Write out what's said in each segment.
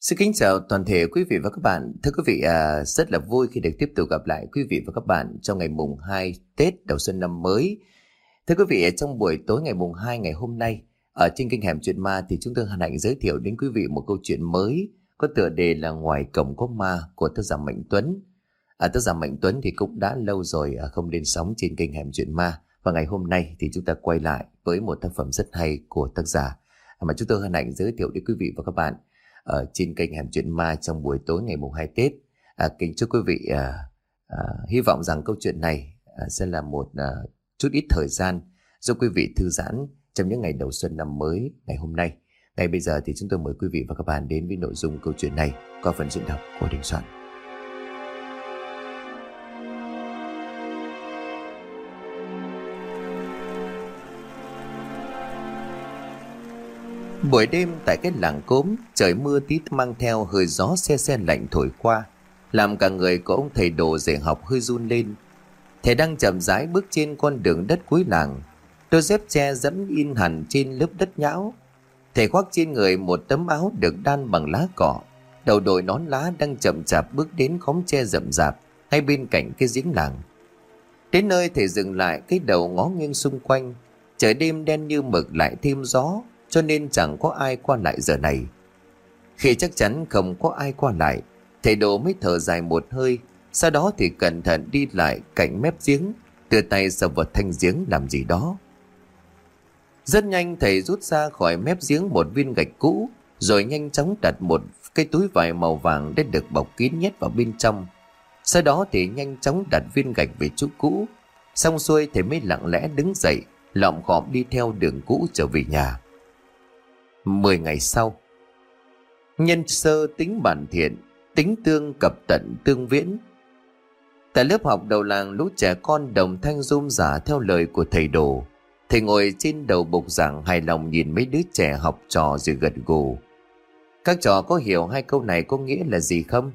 Xin kính chào toàn thể quý vị và các bạn. Thưa quý vị, rất là vui khi được tiếp tục gặp lại quý vị và các bạn trong ngày mùng 2 Tết đầu xuân năm mới. Thưa quý vị, trong buổi tối ngày mùng 2 ngày hôm nay, ở trên kênh Hẻm Chuyện Ma thì chúng tôi hân hạnh giới thiệu đến quý vị một câu chuyện mới có tựa đề là Ngoài Cổng Có Ma của tác giả Mạnh Tuấn. Tác giả Mạnh Tuấn thì cũng đã lâu rồi không lên sóng trên kênh Hẻm Chuyện Ma, và ngày hôm nay thì chúng ta quay lại với một tác phẩm rất hay của tác giả mà chúng tôi hân hạnh giới thiệu đến quý vị và các bạn ở trên kênh Hẻm Chuyện Ma trong buổi tối ngày mùng 2 Tết. Kính chúc quý vị hy vọng rằng câu chuyện này sẽ là một chút ít thời gian giúp quý vị thư giãn trong những ngày đầu xuân năm mới ngày hôm nay. Ngay bây giờ thì chúng tôi mời quý vị và các bạn đến với nội dung câu chuyện này qua phần diễn đọc của Đình Soạn. Buổi đêm tại cái làng Cốm, trời mưa tít mang theo hơi gió se se lạnh thổi qua, làm cả người của ông thầy đồ dạy học hơi run lên. Thầy đang chậm rãi bước trên con đường đất cuối làng, đôi dép tre dẫm in hẳn trên lớp đất nhão. Thầy khoác trên người một tấm áo được đan bằng lá cỏ, đầu đội nón lá đang chậm chạp bước đến khóm tre rậm rạp ngay bên cạnh cái giếng làng. Đến nơi thầy dừng lại, cái đầu ngó nghiêng xung quanh. Trời đêm đen như mực lại thêm gió, cho nên chẳng có ai qua lại giờ này. Khi chắc chắn không có ai qua lại, thầy đồ mới thở dài một hơi, sau đó thì cẩn thận đi lại cạnh mép giếng, đưa tay sờ vào thanh giếng làm gì đó. Rất nhanh thầy rút ra khỏi mép giếng một viên gạch cũ, rồi nhanh chóng đặt một cái túi vải màu vàng đã được bọc kín nhét vào bên trong. Sau đó thì nhanh chóng đặt viên gạch về chỗ cũ. Xong xuôi thầy mới lặng lẽ đứng dậy, lọm khọm đi theo đường cũ trở về nhà. 10 ngày sau, nhân sơ tính bản thiện, tính tương cập tận tương viễn. Tại lớp học đầu làng, lũ trẻ con đồng thanh rôm rả theo lời của thầy đồ. Thầy ngồi trên đầu bục giảng hài lòng nhìn mấy đứa trẻ học trò rồi gật gù. Các trò có hiểu hai câu này có nghĩa là gì không?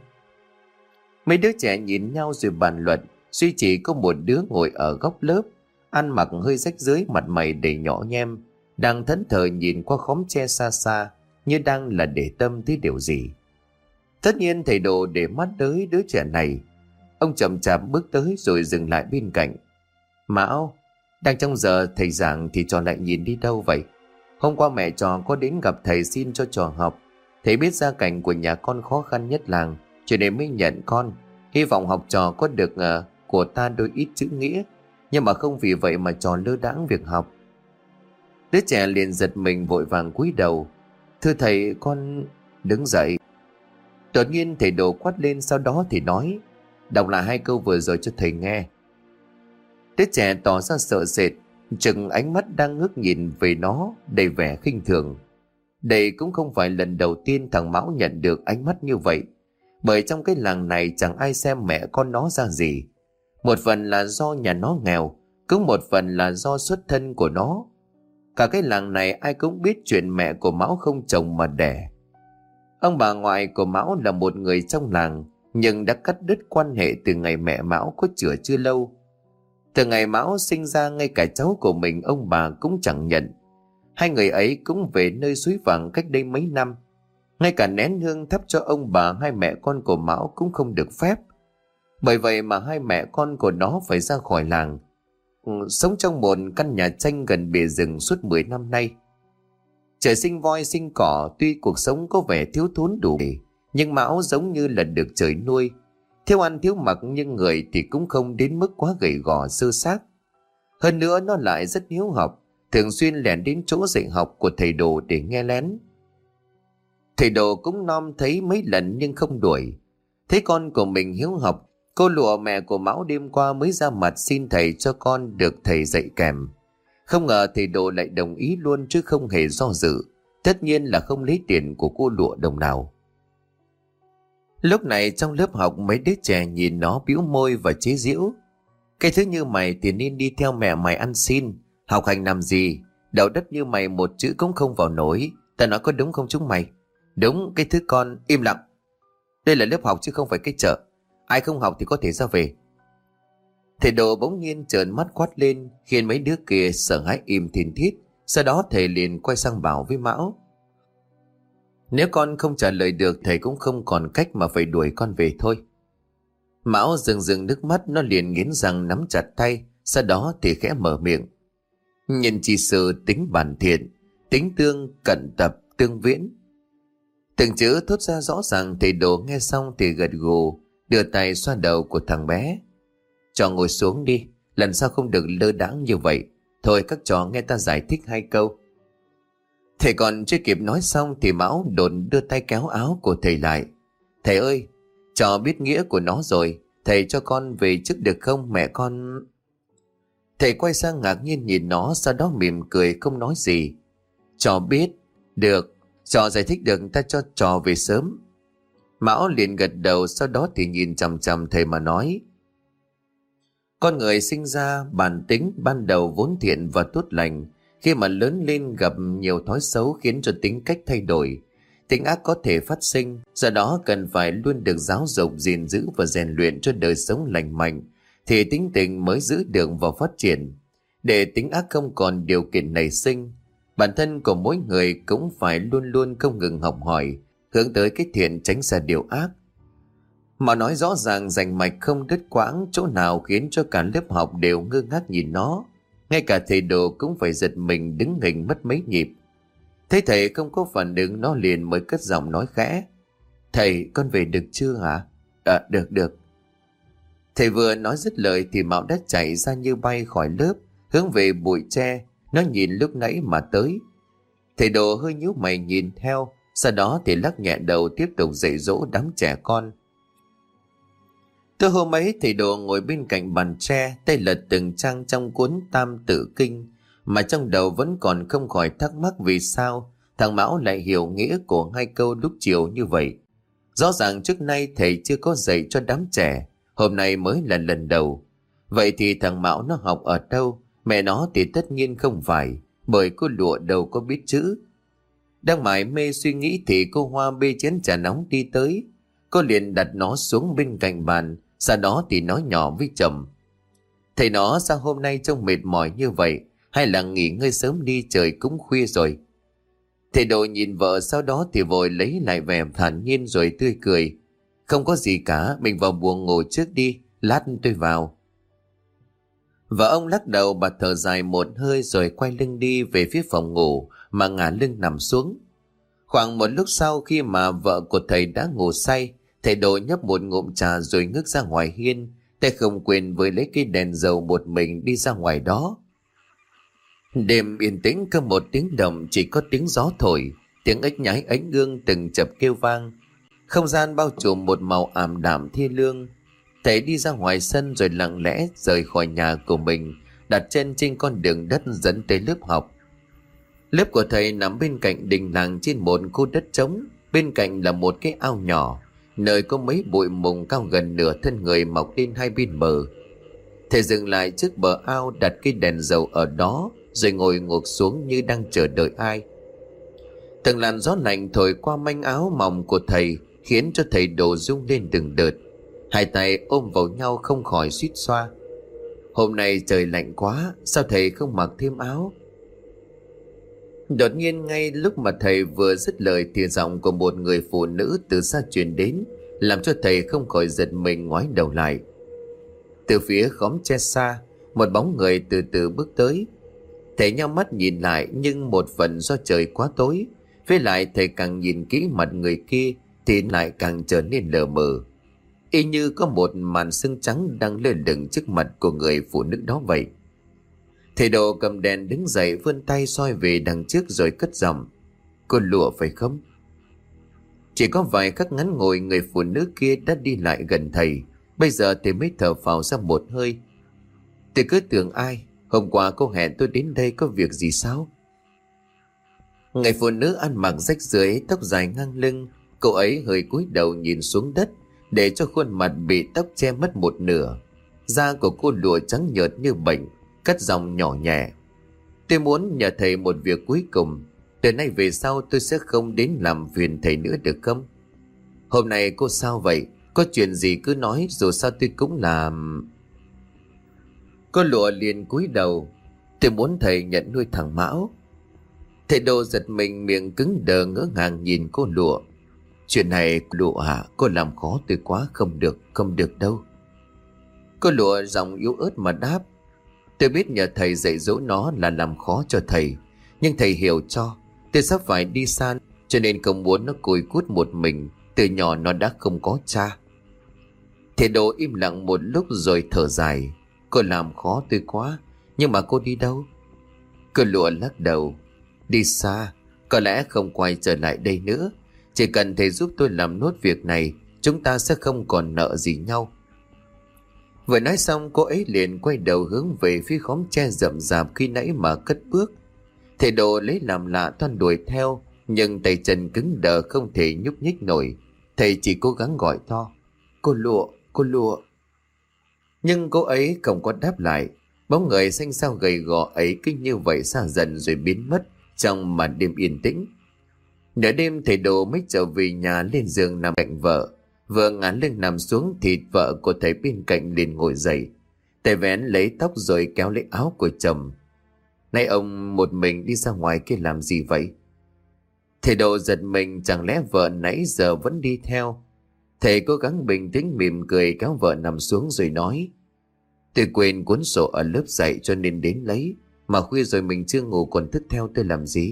Mấy đứa trẻ nhìn nhau rồi bàn luận. Duy chỉ có một đứa ngồi ở góc lớp, ăn mặc hơi rách rưới, mặt mày đầy nhỏ nhem, đang thẫn thờ nhìn qua khóm tre xa xa, như đang là để tâm tới điều gì. Tất nhiên thầy đồ để mắt tới đứa trẻ này. Ông chậm chạp bước tới rồi dừng lại bên cạnh. Mão, đang trong giờ thầy giảng thì trò lại nhìn đi đâu vậy? Hôm qua mẹ trò có đến gặp thầy xin cho trò học. Thầy biết gia cảnh của nhà con khó khăn nhất làng, cho nên mới nhận con. Hy vọng học trò có được của ta đôi ít chữ nghĩa, nhưng mà không vì vậy mà trò lơ đãng việc học. Đứa trẻ liền giật mình vội vàng cúi đầu. Thưa thầy, con... Đứng dậy. Đột nhiên thầy đồ quát lên, sau đó thì nói: Đọc lại hai câu vừa rồi cho thầy nghe. Đứa trẻ tỏ ra sợ sệt, chừng ánh mắt đang ngước nhìn về nó đầy vẻ khinh thường. Đây cũng không phải lần đầu tiên thằng Mão nhận được ánh mắt như vậy, bởi trong cái làng này chẳng ai xem mẹ con nó ra gì. Một phần là do nhà nó nghèo, cũng một phần là do xuất thân của nó. Cả cái làng này ai cũng biết chuyện mẹ của Mão không chồng mà đẻ. Ông bà ngoại của Mão là một người trong làng, nhưng đã cắt đứt quan hệ từ ngày mẹ Mão có chữa chưa lâu. Từ ngày Mão sinh ra, ngay cả cháu của mình ông bà cũng chẳng nhận. Hai người ấy cũng về nơi suối vàng cách đây mấy năm. Ngay cả nén hương thắp cho ông bà hai mẹ con của Mão cũng không được phép. Bởi vậy mà hai mẹ con của nó phải ra khỏi làng, sống trong một căn nhà tranh gần bìa rừng suốt 10 năm nay. Trời sinh voi sinh cỏ, tuy cuộc sống có vẻ thiếu thốn đủ, nhưng Mão giống như là được trời nuôi. Thiếu ăn thiếu mặc, nhưng người thì cũng không đến mức quá gầy gò sơ xác. Hơn nữa nó lại rất hiếu học, thường xuyên lẻn đến chỗ dạy học của thầy đồ để nghe lén. Thầy đồ cũng nom thấy mấy lần nhưng không đuổi. Thấy con của mình hiếu học, cô lụa mẹ của Mão đêm qua mới ra mặt xin thầy cho con được thầy dạy kèm. Không ngờ thầy đồ lại đồng ý luôn chứ không hề do dự. Tất nhiên là không lấy tiền của cô lụa đồng nào. Lúc này trong lớp học, mấy đứa trẻ nhìn nó bĩu môi và chế giễu. Cái thứ như mày thì nên đi theo mẹ mày ăn xin, học hành làm gì? Đầu đất như mày một chữ cũng không vào nổi. Ta nói có đúng không chúng mày? Đúng, cái thứ con im lặng. Đây là lớp học chứ không phải cái chợ. Ai không học thì có thể ra về. Thầy đồ bỗng nhiên trợn mắt quát lên, khiến mấy đứa kia sợ hãi im thìn thít. Sau đó thầy liền quay sang bảo với Mão: Nếu con không trả lời được, thầy cũng không còn cách mà phải đuổi con về thôi. Mão rưng rưng nước mắt, nó liền nghiến răng nắm chặt tay, sau đó thì khẽ mở miệng. Nhân chi sự tính bản thiện, tính tương cận tập tương viễn. Từng chữ thốt ra rõ ràng, thầy Đồ nghe xong thì gật gù, đưa tay xoa đầu của thằng bé. Trò ngồi xuống đi, lần sau không được lơ đãng như vậy. Thôi các trò nghe ta giải thích 2 câu. Thầy còn chưa kịp nói xong thì Mão đột đưa tay kéo áo của thầy lại. Thầy ơi, trò biết nghĩa của nó rồi, thầy cho con về trước được không, mẹ con... Thầy quay sang ngạc nhiên nhìn nó, sau đó mỉm cười không nói gì. Trò biết, được, trò giải thích được ta cho trò về sớm. Mão liền gật đầu, sau đó thì nhìn chằm chằm thầy mà nói. Con người sinh ra bản tính ban đầu vốn thiện và tốt lành, khi mà lớn lên gặp nhiều thói xấu khiến cho tính cách thay đổi. Tính ác có thể phát sinh, do đó cần phải luôn được giáo dục, gìn giữ và rèn luyện cho đời sống lành mạnh, thì tính tình mới giữ được và phát triển. Để tính ác không còn điều kiện nảy sinh, bản thân của mỗi người cũng phải luôn luôn không ngừng học hỏi, hướng tới cái thiện, tránh xa điều ác. Mà nói rõ ràng rành mạch không đứt quãng, chỗ nào khiến cho cả lớp học đều ngơ ngác nhìn nó. Ngay cả thầy Đồ cũng phải giật mình đứng hình mất mấy nhịp. Thấy thầy không có phản ứng, nó liền mới cất giọng nói khẽ. Thầy, con về được chưa hả? Được. Thầy vừa nói dứt lời thì Mão đã chạy ra như bay khỏi lớp, hướng về bụi tre. Nó nhìn lúc nãy mà tới. Thầy Đồ hơi nhíu mày nhìn theo, sau đó thì lắc nhẹ đầu tiếp tục dạy dỗ đám trẻ con. Từ hôm ấy, thầy Đồ ngồi bên cạnh bàn tre, tay lật từng trang trong cuốn Tam Tự Kinh, mà trong đầu vẫn còn không khỏi thắc mắc vì sao thằng Mão lại hiểu nghĩa của 2 câu lúc chiều như vậy. Rõ ràng trước nay thầy chưa có dạy cho đám trẻ, hôm nay mới là lần đầu. Vậy thì thằng Mão nó học ở đâu? Mẹ nó thì tất nhiên không phải, bởi cô Lụa đâu có biết chữ. Đang mải mê suy nghĩ thì cô Hoa bê chén trà nóng đi tới. Cô liền đặt nó xuống bên cạnh bàn, sau đó thì nói nhỏ với chồng. Thầy nó sao hôm nay trông mệt mỏi như vậy, hay là nghỉ ngơi sớm đi, trời cũng khuya rồi. Thầy Đồ nhìn vợ, sau đó thì vội lấy lại vẻ thản nhiên rồi tươi cười. Không có gì cả, mình vào buồng ngủ trước đi, lát tôi vào. Và ông lắc đầu, bà thở dài một hơi rồi quay lưng đi về phía phòng ngủ mà ngả lưng nằm xuống. Khoảng một lúc sau, khi mà vợ của thầy đã ngủ say, thầy Đồ nhấp một ngụm trà rồi ngước ra ngoài hiên, tay không quên với lấy cây đèn dầu một mình đi ra ngoài đó. Đêm yên tĩnh không một tiếng động, chỉ có tiếng gió thổi, tiếng ếch nhái ánh gương từng chập kêu vang. Không gian bao trùm một màu ảm đạm thê lương. Thầy đi ra ngoài sân rồi lặng lẽ rời khỏi nhà của mình, đặt chân trên con đường đất dẫn tới lớp học. Lớp của thầy nằm bên cạnh đình làng trên một khu đất trống, bên cạnh là một cái ao nhỏ, nơi có mấy bụi mùng cao gần nửa thân người mọc lên hai bên bờ. Thầy dừng lại trước bờ ao, đặt cây đèn dầu ở đó rồi ngồi ngược xuống như đang chờ đợi ai. Từng làn gió lạnh thổi qua manh áo mỏng của thầy khiến cho thầy Đồ rung lên từng đợt. Hai tay ôm vào nhau không khỏi suýt xoa. Hôm nay trời lạnh quá, sao thầy không mặc thêm áo? Đột nhiên ngay lúc mà thầy vừa dứt lời thì giọng của một người phụ nữ từ xa truyền đến, làm cho thầy không khỏi giật mình ngoái đầu lại. Từ phía khóm tre xa, một bóng người từ từ bước tới. Thầy nhắm mắt nhìn lại, nhưng một phần do trời quá tối, với lại thầy càng nhìn kỹ mặt người kia thì lại càng trở nên lờ mờ, y như có một màn sương trắng đang lơ lửng trước mặt của người phụ nữ đó vậy. Thầy Đồ cầm đèn đứng dậy, vươn tay soi về đằng trước rồi cất giọng. Cô Lụa phải không? Chỉ có vài khắc ngắn ngồi, người phụ nữ kia đã đi lại gần thầy. Bây giờ thầy mới thở phào ra một hơi. Tôi cứ tưởng ai, hôm qua cô hẹn tôi đến đây có việc gì sao? Người phụ nữ ăn mặc rách rưới, tóc dài ngang lưng. Cô ấy hơi cúi đầu nhìn xuống đất, để cho khuôn mặt bị tóc che mất một nửa. Da của cô Lụa trắng nhợt như bệnh, cất giọng nhỏ nhẹ. Tôi muốn nhờ thầy một việc cuối cùng. Từ nay về sau tôi sẽ không đến làm phiền thầy nữa được không? Hôm nay cô sao vậy? Có chuyện gì cứ nói, dù sao tôi cũng là... Cô Lụa liền cúi đầu. Tôi muốn thầy nhận nuôi thằng Mão. Thầy Đồ giật mình, miệng cứng đờ ngỡ ngàng nhìn cô Lụa. Chuyện này Lụa hả? Cô làm khó tôi quá, không được, không được đâu. Cô Lụa giọng yếu ớt mà đáp. Tôi biết nhờ thầy dạy dỗ nó là làm khó cho thầy, nhưng thầy hiểu cho. Tôi sắp phải đi xa, cho nên không muốn nó cùi cút một mình. Từ nhỏ nó đã không có cha. Thầy Đồ im lặng một lúc rồi thở dài. Cô làm khó tôi quá, nhưng mà cô đi đâu? Cô Lụa lắc đầu. Đi xa, có lẽ không quay trở lại đây nữa. Chỉ cần thầy giúp tôi làm nốt việc này, chúng ta sẽ không còn nợ gì nhau. Vừa nói xong, cô ấy liền quay đầu hướng về phía khóm tre rậm rạp khi nãy mà cất bước. Thầy Đồ lấy làm lạ toan đuổi theo, nhưng tay chân cứng đờ không thể nhúc nhích nổi. Thầy chỉ cố gắng gọi to. Cô Lụa, cô Lụa. Nhưng cô ấy không có đáp lại. Bóng người xanh xao gầy gò ấy cứ như vậy xa dần rồi biến mất trong màn đêm yên tĩnh. Nửa đêm thầy Đồ mới trở về nhà, lên giường nằm cạnh vợ. Vừa ngả lưng nằm xuống thì vợ của thầy bên cạnh liền ngồi dậy. Thầy vén lấy tóc rồi kéo lấy áo của chồng. Nay ông một mình đi ra ngoài kia làm gì vậy? Thầy Đồ giật mình, chẳng lẽ vợ nãy giờ vẫn đi theo? Thầy cố gắng bình tĩnh mỉm cười kéo vợ nằm xuống rồi nói. Tôi quên cuốn sổ ở lớp dạy cho nên đến lấy. Mà khuya rồi mình chưa ngủ còn thức theo tôi làm gì?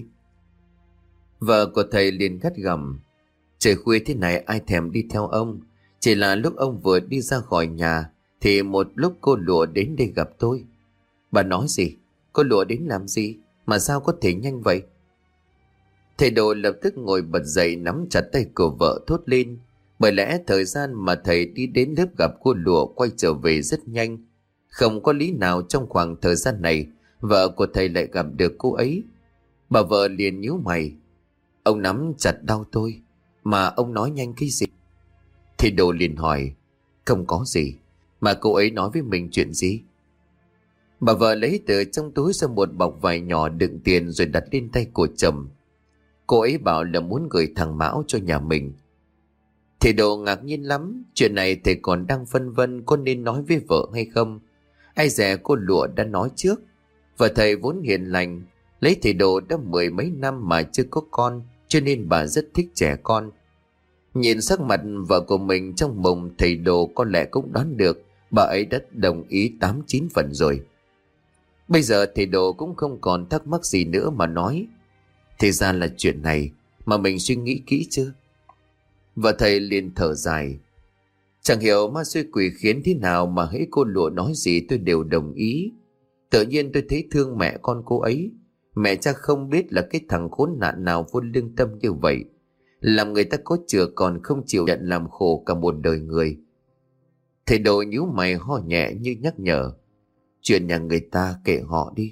Vợ của thầy liền gắt gỏng. Trời khuya thế này ai thèm đi theo ông. Chỉ là lúc ông vừa đi ra khỏi nhà thì một lúc cô Lụa đến đây gặp tôi. Bà nói gì? Cô Lụa đến làm gì? Mà sao có thể nhanh vậy? Thầy Đồ lập tức ngồi bật dậy, nắm chặt tay của vợ thốt lên. Bởi lẽ thời gian mà thầy đi đến lớp gặp cô Lụa quay trở về rất nhanh. Không có lý nào trong khoảng thời gian này vợ của thầy lại gặp được cô ấy. Bà vợ liền nhíu mày. Ông nắm chặt đau tôi, mà ông nói nhanh cái gì? Thầy Đồ liền hỏi. Không có gì. Mà cô ấy nói với mình chuyện gì? Bà vợ lấy từ trong túi ra một bọc vải nhỏ đựng tiền rồi đặt lên tay của chồng. Cô ấy bảo là muốn gửi thằng Mão cho nhà mình. Thầy Đồ ngạc nhiên lắm. Chuyện này thầy còn đang phân vân có nên nói với vợ hay không. Ai dè cô Lụa đã nói trước. Và thầy vốn hiền lành, lấy thầy Đồ đã 10 mấy năm mà chưa có con, cho nên bà rất thích trẻ con. Nhìn sắc mặt vợ của mình trong mộng, thầy Đồ có lẽ cũng đoán được bà ấy đã đồng ý 8-9 phần rồi. Bây giờ thầy Đồ cũng không còn thắc mắc gì nữa mà nói. Thì ra là chuyện này, mà mình suy nghĩ kỹ chưa? Và thầy liền thở dài. Chẳng hiểu ma xui quỷ khiến thế nào mà hễ cô Lụa nói gì tôi đều đồng ý. Tự nhiên tôi thấy thương mẹ con cô ấy. Mẹ cha không biết là cái thằng khốn nạn nào vô lương tâm như vậy. Làm người ta có chừa còn không chịu nhận làm khổ cả một đời người. Thầy Đồ nhíu mày ho nhẹ như nhắc nhở. Chuyện nhà người ta kệ họ đi.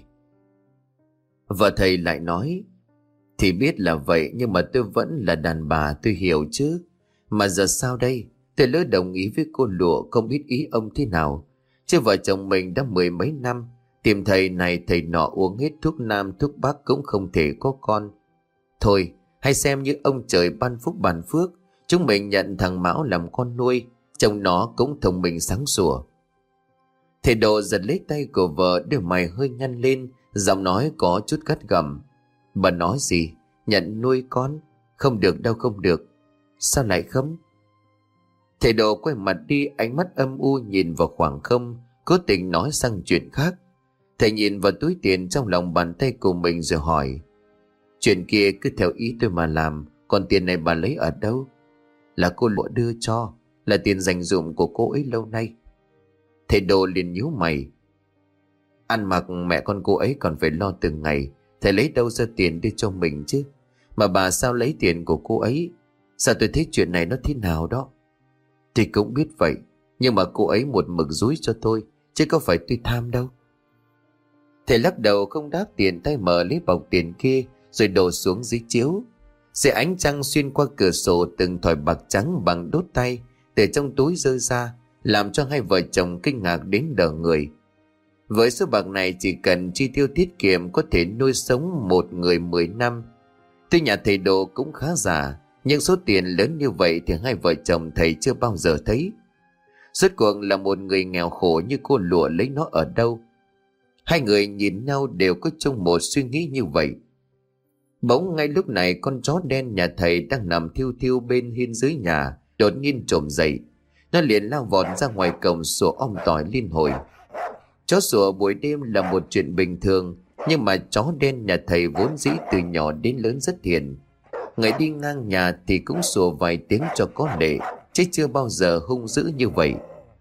Và thầy lại nói. Thì biết là vậy nhưng mà tôi vẫn là đàn bà, tôi hiểu chứ. Mà giờ sao đây? Tôi lỡ đồng ý với cô Lụa, không biết ý ông thế nào. Chứ vợ chồng mình đã 10 mấy năm, tìm thầy này thầy nọ uống hết thuốc nam thuốc bắc cũng không thể có con. Thôi, hãy xem như ông trời ban phúc ban phước. Chúng mình nhận thằng Mão làm con nuôi, chồng nó cũng thông minh sáng sủa. Thầy Đồ giật lấy tay của vợ, đôi mày hơi nhăn lên, giọng nói có chút gắt gỏng. Bà nói gì? Nhận nuôi con? Không được đâu, không được. Sao lại không? Thầy Đồ quay mặt đi, ánh mắt âm u nhìn vào khoảng không, cố tình nói sang chuyện khác. Thầy nhìn vào túi tiền trong lòng bàn tay của mình rồi hỏi. Chuyện kia cứ theo ý tôi mà làm, còn tiền này bà lấy ở đâu? Là cô Lụa đưa cho, là tiền dành dụm của cô ấy lâu nay. Thầy Đồ liền nhíu mày. Ăn mặc mẹ con cô ấy còn phải lo từng ngày, thầy lấy đâu ra tiền đưa cho mình chứ? Mà bà sao lấy tiền của cô ấy? Sao tôi thấy chuyện này nó thế nào đó? Thì cũng biết vậy, nhưng mà cô ấy một mực dúi cho tôi, chứ có phải tôi tham đâu. Thầy lắc đầu không đáp, tiền tay mở lấy bọc tiền kia rồi đổ xuống dưới chiếu. Sẽ ánh trăng xuyên qua cửa sổ, từng thỏi bạc trắng bằng đốt tay từ trong túi rơi ra, làm cho hai vợ chồng kinh ngạc đến đờ người. Với số bạc này chỉ cần chi tiêu tiết kiệm có thể nuôi sống một người 10 năm. Tuy nhà thầy Đồ cũng khá giả, nhưng số tiền lớn như vậy thì hai vợ chồng thầy chưa bao giờ thấy. Rốt cuộc là một người nghèo khổ như cô Lụa lấy nó ở đâu? Hai người nhìn nhau đều có chung một suy nghĩ như vậy. Bỗng ngay lúc này con chó đen nhà thầy đang nằm thiêu thiêu bên hiên dưới nhà đột nhiên trồm dậy. Nó liền lao vọt ra ngoài cổng sủa om tỏi liên hồi. Chó sủa buổi đêm là một chuyện bình thường, nhưng mà chó đen nhà thầy vốn dĩ từ nhỏ đến lớn rất hiền. Người đi ngang nhà thì cũng sủa vài tiếng cho có lệ, chứ chưa bao giờ hung dữ như vậy.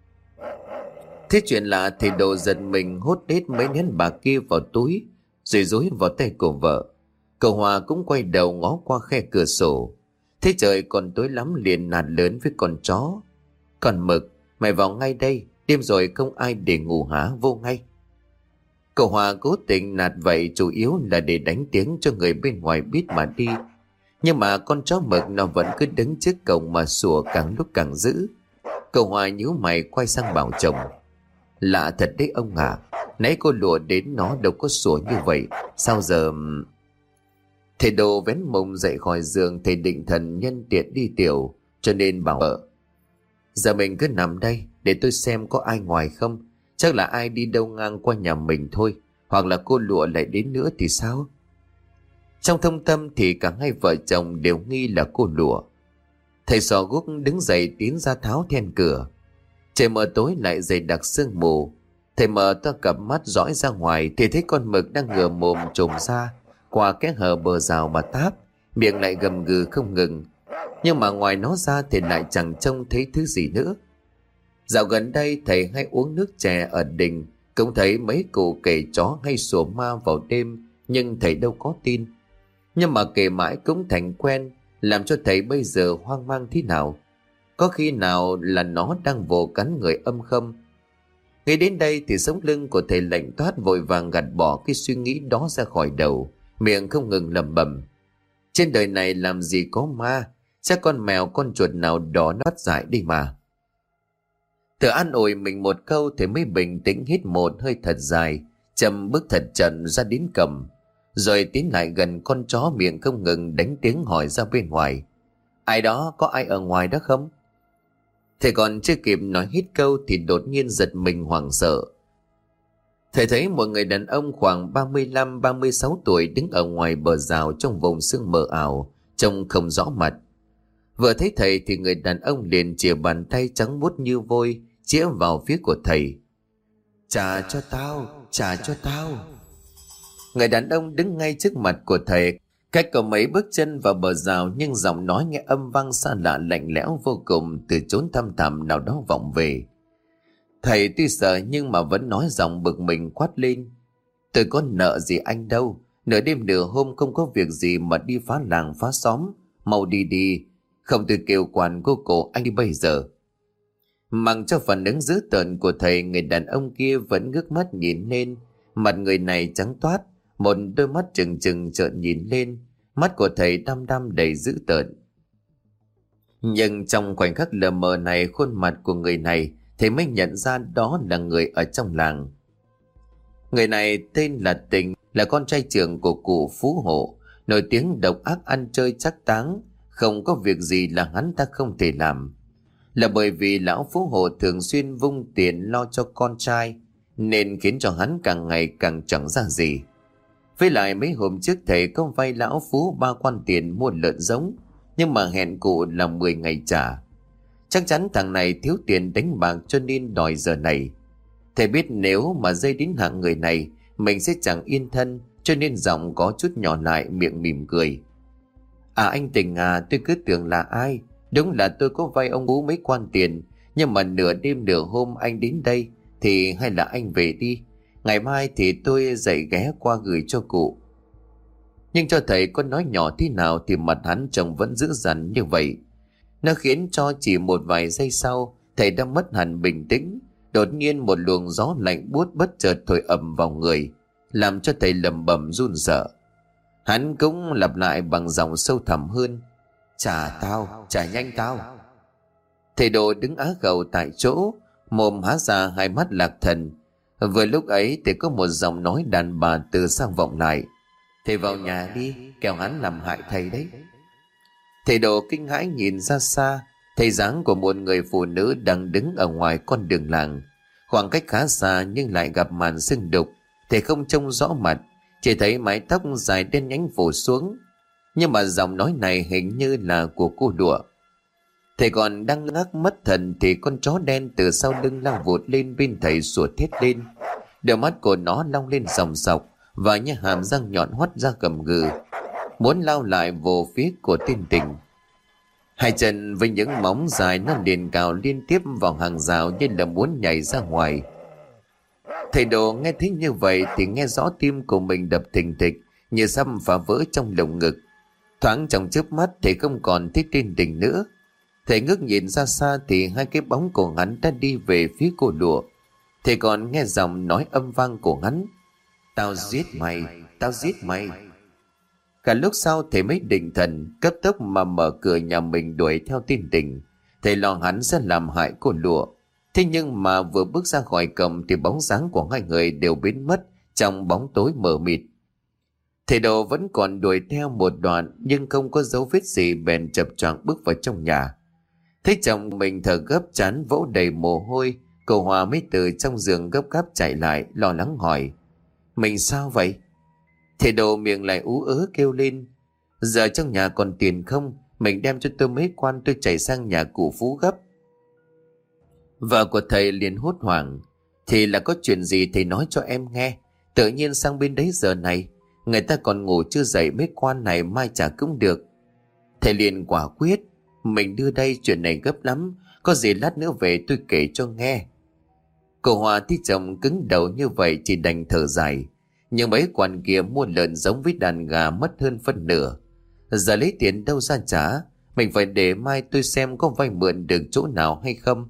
Thế chuyện lạ thì Đồ giật mình hốt hết mấy nén bạc kia vào túi, rồi dối vào tay của vợ. Cậu Hòa cũng quay đầu ngó qua khe cửa sổ. Thế trời còn tối lắm liền nạt lớn với con chó: "Con Mực, mày vào ngay đây, đêm rồi không ai để ngủ hả, vô ngay." Cậu Hòa cố tình nạt vậy chủ yếu là để đánh tiếng cho người bên ngoài biết mà đi. Nhưng mà con chó Mực nó vẫn cứ đứng trước cổng mà sủa càng lúc càng dữ. Cậu Hòa nhíu mày quay sang bảo chồng: "Lạ thật đấy ông ạ, nãy cô lùa đến nó đâu có sủa như vậy, sao giờ..." Thầy Đồ vén mông dậy khỏi giường, thầy định thần nhân tiện đi tiểu, cho nên bảo vợ: "Giờ mình cứ nằm đây để tôi xem có ai ngoài không. Chắc là ai đi đâu ngang qua nhà mình thôi, hoặc là cô lụa lại đến nữa thì sao?" Trong thâm tâm thì cả hai vợ chồng đều nghi là cô lụa. Thầy Sò Guốc đứng dậy tiến ra tháo then cửa. Trời mờ tối lại dày đặc sương mù. Thầy mở to cặp mắt dõi ra ngoài thì thấy con Mực đang ngửa mồm trồm ra qua cái hở bờ rào mà táp, miệng lại gầm gừ không ngừng. Nhưng mà ngoài nó ra thì lại chẳng trông thấy thứ gì nữa. Dạo gần đây thầy hay uống nước chè ở đình, cũng thấy mấy cụ kể chó hay sủa ma vào đêm, nhưng thầy đâu có tin. Nhưng mà kể mãi cũng thành quen, làm cho thầy bây giờ hoang mang thế nào. Có khi nào là nó đang vồ cắn người âm không? Nghĩ đến đây thì sống lưng của thầy lạnh toát, vội vàng gạt bỏ cái suy nghĩ đó ra khỏi đầu, miệng không ngừng lẩm bẩm: "Trên đời này làm gì có ma, chắc con mèo con chuột nào đó nó dại đi mà." Tự an ủi mình một câu thì mới bình tĩnh hít một hơi thật dài, chậm bước thật chậm ra đến cổng, rồi tiến lại gần con chó miệng không ngừng đánh tiếng hỏi ra bên ngoài: "Ai đó, có ai ở ngoài đó không?" Thầy còn chưa kịp nói hết câu thì đột nhiên giật mình hoảng sợ. Thầy thấy một người đàn ông khoảng 35-36 tuổi đứng ở ngoài bờ rào trong vùng sương mờ ảo, trông không rõ mặt. Vừa thấy thầy thì người đàn ông liền chìa bàn tay trắng muốt như vôi chĩa vào phía của thầy: "Trả cho tao, trả cho tao." Người đàn ông đứng ngay trước mặt của thầy, cách có mấy bước chân vào bờ rào, nhưng giọng nói nghe âm vang xa lạ lạnh lẽo vô cùng từ chốn thăm thẳm nào đó vọng về. Thầy tuy sợ nhưng mà vẫn nói giọng bực mình quát lên: "Tôi có nợ gì anh đâu, nửa đêm nửa hôm không có việc gì mà đi phá làng phá xóm, mau đi đi, không tôi kêu quan cô cổ anh đi bây giờ." Mặc cho phản ứng dữ tợn của thầy, người đàn ông kia vẫn ngước mắt nhìn lên. Mặt người này trắng toát, một đôi mắt trừng trừng trợn nhìn lên, mắt của thầy đăm đăm đầy dữ tợn. Nhưng trong khoảnh khắc lờ mờ này, khuôn mặt của người này thầy mới nhận ra đó là người ở trong làng. Người này tên là Tình, là con trai trưởng của cụ Phú Hộ, nổi tiếng độc ác, ăn chơi trác táng, không có việc gì là hắn ta không thể làm. Là bởi vì lão Phú Hộ thường xuyên vung tiền lo cho con trai, nên khiến cho hắn càng ngày càng chẳng ra gì. Với lại mấy hôm trước thầy có vay lão Phú 3 quan tiền mua lợn giống, nhưng mà hẹn cụ là 10 ngày trả. Chắc chắn thằng này thiếu tiền đánh bạc cho nên đòi giờ này. Thầy biết nếu mà dây đến hạng người này mình sẽ chẳng yên thân, cho nên giọng có chút nhỏ lại, miệng mỉm cười: "À anh Tình à, tôi cứ tưởng là ai. Đúng là tôi có vay ông Phú mấy quan tiền, nhưng mà nửa đêm nửa hôm anh đến đây thì hay là anh về đi. Ngày mai thì tôi dậy ghé qua gửi cho cụ." Nhưng cho thầy có nói nhỏ thế nào thì mặt hắn trông vẫn dữ dằn như vậy. Nó khiến cho chỉ một vài giây sau thầy đã mất hẳn bình tĩnh. Đột nhiên một luồng gió lạnh buốt bất chợt thổi ầm vào người, làm cho thầy lẩm bẩm run sợ. Hắn cũng lặp lại bằng giọng sâu thẳm hơn: "Trả tao, trả nhanh tao." Thầy Đồ đứng á khẩu tại chỗ, mồm há ra, hai mắt lạc thần. Vừa lúc ấy thì có một giọng nói đàn bà từ sang vọng lại: "Thầy vào nhà đi, kẻo hắn làm hại thầy đấy." Thầy Đồ kinh hãi nhìn ra xa, thấy dáng của một người phụ nữ đang đứng ở ngoài con đường làng, khoảng cách khá xa nhưng lại gặp màn sương đục. Thầy không trông rõ mặt, chỉ thấy mái tóc dài đen nhánh phủ xuống, Nhưng mà giọng nói này hình như là của cô Lụa. Thầy còn đang ngắc mất thần thì con chó đen từ sau lưng lao vụt lên bên thầy, sủa thét lên. Đôi mắt của nó long lên sòng sọc và những hàm răng nhọn hoắt ra gầm gừ, muốn lao lại vô phía của tên Tình. Hai chân với những móng dài nó liền cào liên tiếp vào hàng rào như là muốn nhảy ra ngoài. Thầy Đồ nghe thấy như vậy thì nghe rõ tim của mình đập thình thịch như sắp phá vỡ trong lồng ngực. Thoáng trong chớp mắt thầy không còn thấy tên Tình nữa. Thầy ngước nhìn ra xa thì hai cái bóng của hắn đã đi về phía cô Lụa. Thầy còn nghe giọng nói âm vang của hắn: "Tao giết mày, tao giết mày." Cả lúc sau thầy mới định thần, cấp tốc mà mở cửa nhà mình đuổi theo tên Tình. Thầy lo hắn sẽ làm hại cô Lụa. Thế nhưng mà vừa bước ra khỏi cổng thì bóng dáng của hai người đều biến mất trong bóng tối mờ mịt. Thầy Đồ vẫn còn đuổi theo một đoạn nhưng không có dấu vết gì, bèn chập choạng bước vào trong nhà. Thấy chồng mình thở gấp, trán vỗ đầy mồ hôi, cô Hòa mới từ trong giường gấp gáp chạy lại, lo lắng hỏi: "Mình sao vậy?" Thầy Đồ miệng lại ú ớ kêu lên: "Giờ trong nhà còn tiền không? Mình đem cho tôi mấy quan, tôi chạy sang nhà cụ Phú gấp." Vợ của thầy liền hốt hoảng: "Thì là có chuyện gì thầy nói cho em nghe. Tự nhiên sang bên đấy giờ này, người ta còn ngủ chưa dậy, mấy quan này mai trả cũng được." Thầy liền quả quyết: "Mình đưa đây, chuyện này gấp lắm, có gì lát nữa về tôi kể cho nghe." Cô Hòa thấy chồng cứng đầu như vậy chỉ đành thở dài. Nhưng mấy quan kia mua lợn giống với đàn gà mất hơn phân nửa, giờ lấy tiền đâu ra trả? Mình phải để mai tôi xem có vay mượn được chỗ nào hay không.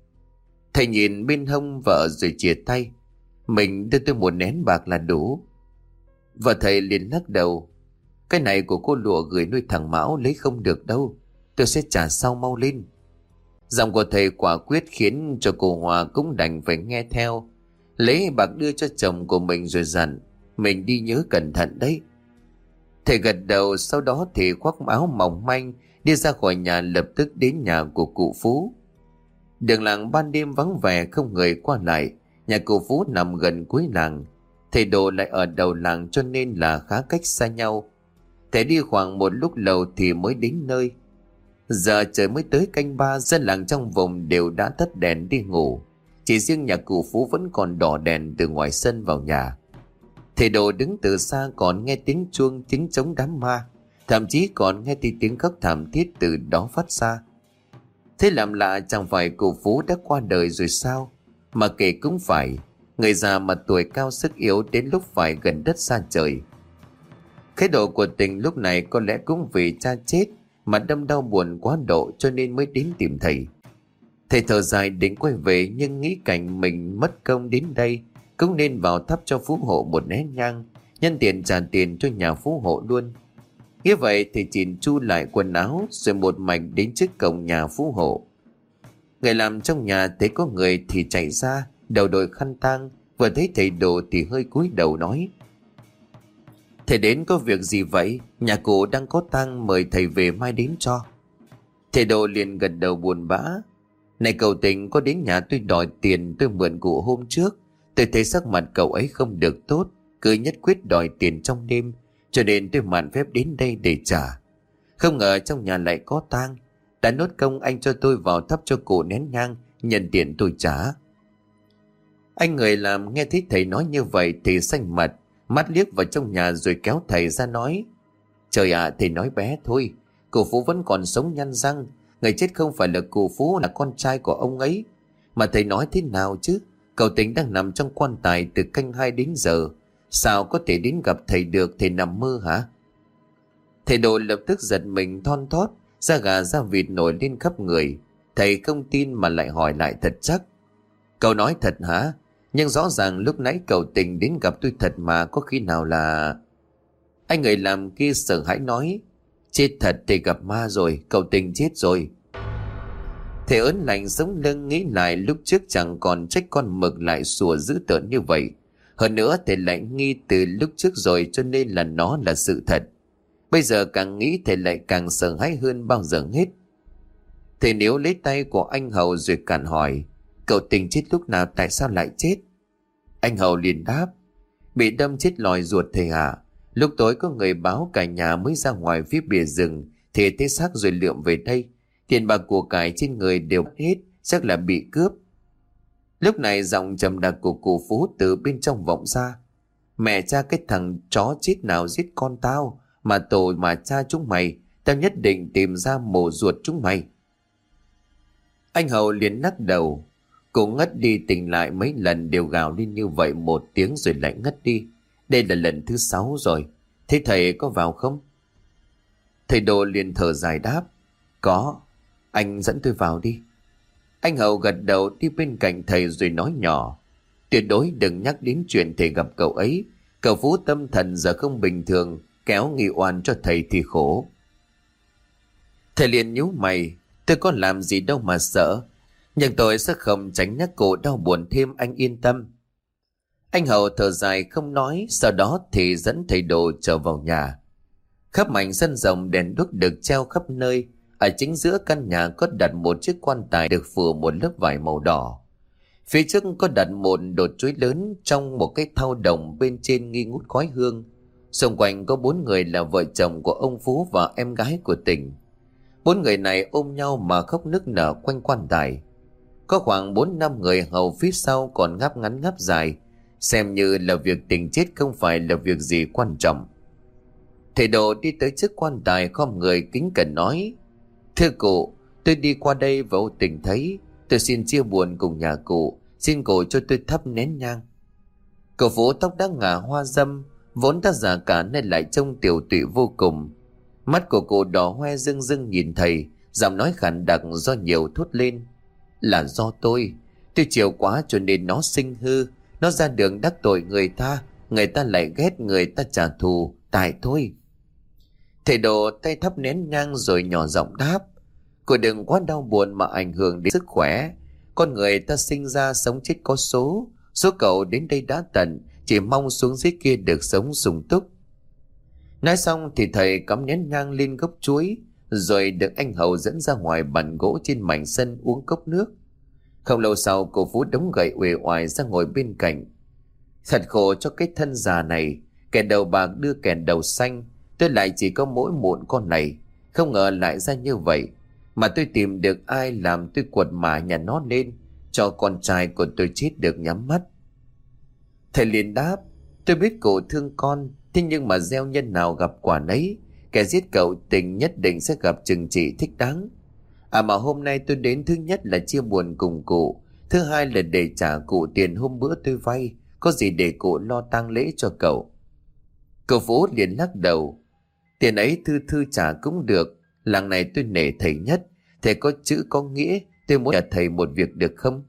Thầy nhìn bên hông vợ rồi chìa tay: "Mình đưa tôi một nén bạc là đủ." Vợ thầy liền lắc đầu: "Cái này của cô Lụa gửi nuôi thằng Mão, lấy không được đâu, tôi sẽ trả sau, mau lên." Giọng của thầy quả quyết khiến cho cô Hòa cũng đành phải nghe theo. Lấy bạc đưa cho chồng của mình rồi dặn: "Mình đi nhớ cẩn thận đấy." Thầy gật đầu, sau đó thì khoác áo mỏng manh đi ra khỏi nhà, lập tức đến nhà của cụ Phú. Đường làng ban đêm vắng vẻ, không người qua lại. Nhà cụ Phú nằm gần cuối làng, thầy Đồ lại ở đầu làng cho nên là khá cách xa nhau. Thầy đi khoảng một lúc lâu thì mới đến nơi. Giờ trời mới tới canh ba, dân làng trong vùng đều đã tắt đèn đi ngủ. Chỉ riêng nhà cụ Phú vẫn còn đỏ đèn từ ngoài sân vào nhà. Thầy Đồ đứng từ xa còn nghe tiếng chuông, tiếng trống đám ma, thậm chí còn nghe tiếng khóc thảm thiết từ đó phát ra. Thế làm lạ, chẳng phải cụ Phú đã qua đời rồi sao? Mà kể cũng phải, người già mà tuổi cao sức yếu đến lúc phải gần đất xa trời. Cái độ của Tình lúc này có lẽ cũng vì cha chết mà đâm đau buồn quá độ cho nên mới đến tìm thầy. Thầy thở dài định quay về, nhưng nghĩ cảnh mình mất công đến đây cũng nên vào thắp cho phú hộ một nén nhang, nhân tiện trả tiền cho nhà phú hộ luôn. Như vậy thì chỉnh chu lại quần áo rồi một mạch đến trước cổng nhà phú hộ. Người làm trong nhà thấy có người thì chạy ra, đầu đội khăn tang, vừa thấy thầy Đồ thì hơi cúi đầu nói: "Thầy đến có việc gì vậy? Nhà cụ đang có tang, mời thầy về mai đến cho." Thầy Đồ liền gật đầu buồn bã: "Này cậu Tình, có đến nhà tôi đòi tiền tôi mượn cụ hôm trước. Tôi thấy sắc mặt cậu ấy không được tốt, cứ nhất quyết đòi tiền trong đêm, cho nên tôi mạn phép đến đây để trả. Không ngờ trong nhà lại có tang, đã nốt công anh cho tôi vào thắp cho cụ nén nhang, nhân tiện tôi trả." Anh người làm nghe thấy thầy nói như vậy thì xanh mặt, mắt liếc vào trong nhà rồi kéo thầy ra nói: "Trời ạ, thầy nói bé thôi, cụ Phú vẫn còn sống nhăn răng. Người chết không phải là cụ Phú, là con trai của ông ấy. Mà thầy nói thế nào chứ? Cậu Tình đang nằm trong quan tài từ canh 2 đến giờ, sao có thể đến gặp thầy được? Thầy nằm mơ hả?" Thầy Đồ lập tức giật mình thon thót, da gà da vịt nổi lên khắp người. Thầy không tin mà lại hỏi lại thật chắc: "Cậu nói thật hả? Nhưng rõ ràng lúc nãy cậu Tình đến gặp tôi thật mà, có khi nào là..." Anh người làm kia sợ hãi nói: "Chết thật, thầy gặp ma rồi, cậu Tình chết rồi." Thầy ớn lạnh sống lưng, nghĩ lại lúc trước chẳng còn trách con mực lại sủa dữ tợn như vậy. Hơn nữa thầy lại nghi từ lúc trước rồi, cho nên là nó là sự thật. Bây giờ càng nghĩ thầy lại càng sợ hãi hơn bao giờ hết. Thầy níu lấy tay của anh Hậu rồi cản hỏi: "Cậu Tình chết lúc nào, tại sao lại chết?" Anh Hậu liền đáp: "Bị đâm chết lòi ruột thầy ạ. Lúc tối có người báo cả nhà mới ra ngoài phía bìa rừng thì thấy xác rồi lượm về đây. Tiền bạc của cải trên người đều hết, chắc là bị cướp. Lúc này giọng trầm đặc của cụ Phú từ bên trong vọng ra. Mẹ cha, cái thằng chó chết nào giết con tao, mà tổ mà cha chúng mày, tao nhất định tìm ra mổ ruột chúng mày. Anh Hậu liền lắc đầu. Cô ngất đi tỉnh lại mấy lần đều gào lên như vậy một tiếng rồi lại ngất đi. Đây là lần thứ 6 rồi. Thế thầy có vào không? Thầy Đồ liền thở dài đáp. Có, anh dẫn tôi vào đi. Anh Hậu gật đầu đi bên cạnh thầy rồi nói nhỏ. Tuyệt đối đừng nhắc đến chuyện thầy gặp cậu ấy. Cậu Phú tâm thần giờ không bình thường, kéo nghi oan cho thầy thì khổ. Thầy liền nhíu mày. Tôi có làm gì đâu mà sợ. Nhưng tôi sẽ không tránh nhắc cô đau buồn thêm, anh yên tâm. Anh Hậu thở dài không nói. Sau đó thì dẫn thầy Đồ trở vào nhà. Khắp mảnh sân rộng đèn đuốc được treo khắp nơi. Ở chính giữa căn nhà có đặt một chiếc quan tài được phủ một lớp vải màu đỏ. Phía trước có đặt một đột chuối lớn trong một cái thau đồng, bên trên nghi ngút khói hương. Xung quanh có 4 người là vợ chồng của ông Phú và em gái của Tình. 4 người này ôm nhau mà khóc nức nở quanh quan tài. Có khoảng 4-5 người hầu phía sau còn ngáp ngắn ngáp dài, xem như là việc Tình chết không phải là việc gì quan trọng. Thầy Đồ đi tới trước quan tài khom người kính cẩn nói. Thưa cụ, tôi đi qua đây và vô tình thấy. Tôi xin chia buồn cùng nhà cụ, xin cụ cho tôi thắp nén nhang. Cậu Phú tóc đã ngả hoa râm, vốn đã già cả nên lại trông tiểu tụy vô cùng. Mắt của cụ đỏ hoe rưng rưng nhìn thầy, giọng nói khàn đặc do nhiều thốt lên. Là do tôi chiều quá cho nên nó sinh hư. Nó ra đường đắc tội người ta lại ghét, người ta trả thù, tại thôi. Thầy Đồ tay thắp nén nhang rồi nhỏ giọng đáp. Cô đừng quá đau buồn mà ảnh hưởng đến sức khỏe. Con người ta sinh ra sống chết có số. Số cậu đến đây đã tận, chỉ mong xuống dưới kia được sống sung túc. Nói xong thì thầy cắm nén nhang lên gốc chuối, rồi được anh Hậu dẫn ra ngoài bàn gỗ trên mảnh sân uống cốc nước. Không lâu sau, cô Phú đống gậy uể oải ra ngồi bên cạnh. Thật khổ cho cái thân già này, kẻ đầu bạc đưa kẻ đầu xanh. Tôi lại chỉ có mỗi một con này, không ngờ lại ra như vậy. Mà tôi tìm được ai làm tôi quật mả nhà nó lên, cho con trai của tôi chết được nhắm mắt. Thầy liền đáp. Tôi biết cậu thương con, thế nhưng mà gieo nhân nào gặp quả nấy. Kẻ giết cậu Tình nhất định sẽ gặp trừng trị thích đáng. Mà hôm nay tôi đến, thứ nhất là chia buồn cùng cụ, thứ hai là để trả cụ tiền hôm bữa tôi vay. Có gì để cụ lo tang lễ cho cậu. Cậu Phú liền lắc đầu. Tiền ấy thư trả cũng được. Làng này tôi nể thầy nhất. Thầy có chữ có nghĩa. Tôi muốn nhờ thầy một việc được không?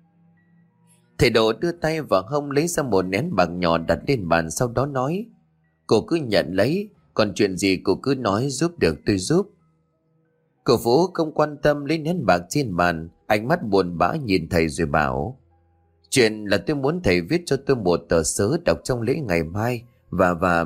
Thầy Đồ đưa tay vào hông lấy ra một nén bạc nhỏ đặt lên bàn, sau đó nói. Cô cứ nhận lấy, còn chuyện gì cô cứ nói, giúp được tôi giúp. Cậu Phú không quan tâm lấy nén bạc trên bàn, ánh mắt buồn bã nhìn thầy rồi bảo. Chuyện là tôi muốn thầy viết cho tôi một tờ sớ đọc trong lễ ngày mai. Và...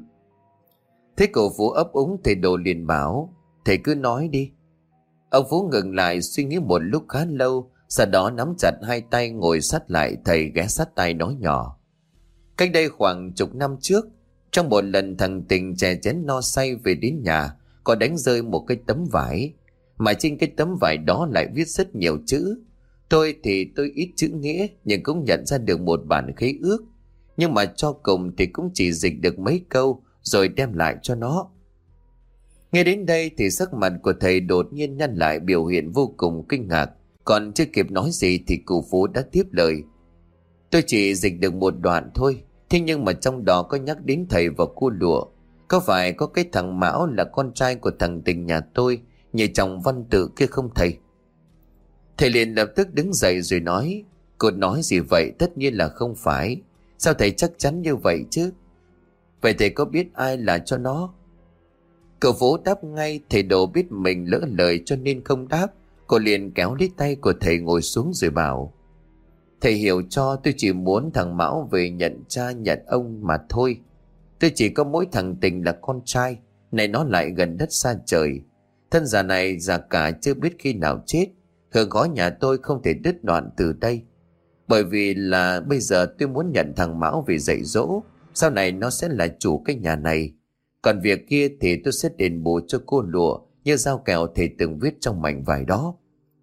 Thế cậu Phú ấp úng, thầy Đồ liền bảo. Thầy cứ nói đi. Ông Phú ngừng lại suy nghĩ một lúc khá lâu, sau đó nắm chặt hai tay ngồi sát lại thầy, ghé sát tai nói nhỏ. Cách đây khoảng chục năm trước, trong một lần thằng Tình chè chén no say về đến nhà, có đánh rơi một cái tấm vải, mà trên cái tấm vải đó lại viết rất nhiều chữ. Tôi ít chữ nghĩa, nhưng cũng nhận ra được một bản khế ước, nhưng mà cho cùng thì cũng chỉ dịch được mấy câu rồi đem lại cho nó. Nghe đến đây thì sắc mặt của thầy đột nhiên nhăn lại, biểu hiện vô cùng kinh ngạc. Còn chưa kịp nói gì thì cụ Phú đã tiếp lời. Tôi chỉ dịch được một đoạn thôi, thế nhưng mà trong đó có nhắc đến thầy và cô Lụa. Có phải có cái thằng Mão là con trai của thằng Tình nhà tôi, nhờ chồng Văn Tự kia không thầy? Thầy liền lập tức đứng dậy rồi nói. Cô nói gì vậy? Tất nhiên là không phải. Sao thầy chắc chắn như vậy chứ? Vậy thầy có biết ai là cho nó? Cậu Phú đáp ngay. Thầy Đồ biết mình lỡ lời cho nên không đáp. Cô liền kéo lấy tay của thầy ngồi xuống rồi bảo. Thầy hiểu cho, tôi chỉ muốn thằng Mão về nhận cha nhận ông mà thôi. Tôi chỉ có mỗi thằng Tình là con trai, này nó lại gần đất xa trời. Thân già này già cả chưa biết khi nào chết. Hương gói nhà tôi không thể đứt đoạn từ đây. Bởi vì là bây giờ tôi muốn nhận thằng Mão về dạy dỗ. Sau này nó sẽ là chủ cái nhà này. Còn việc kia thì tôi sẽ đền bù cho cô Lụa như giao kèo thầy từng viết trong mảnh vải đó.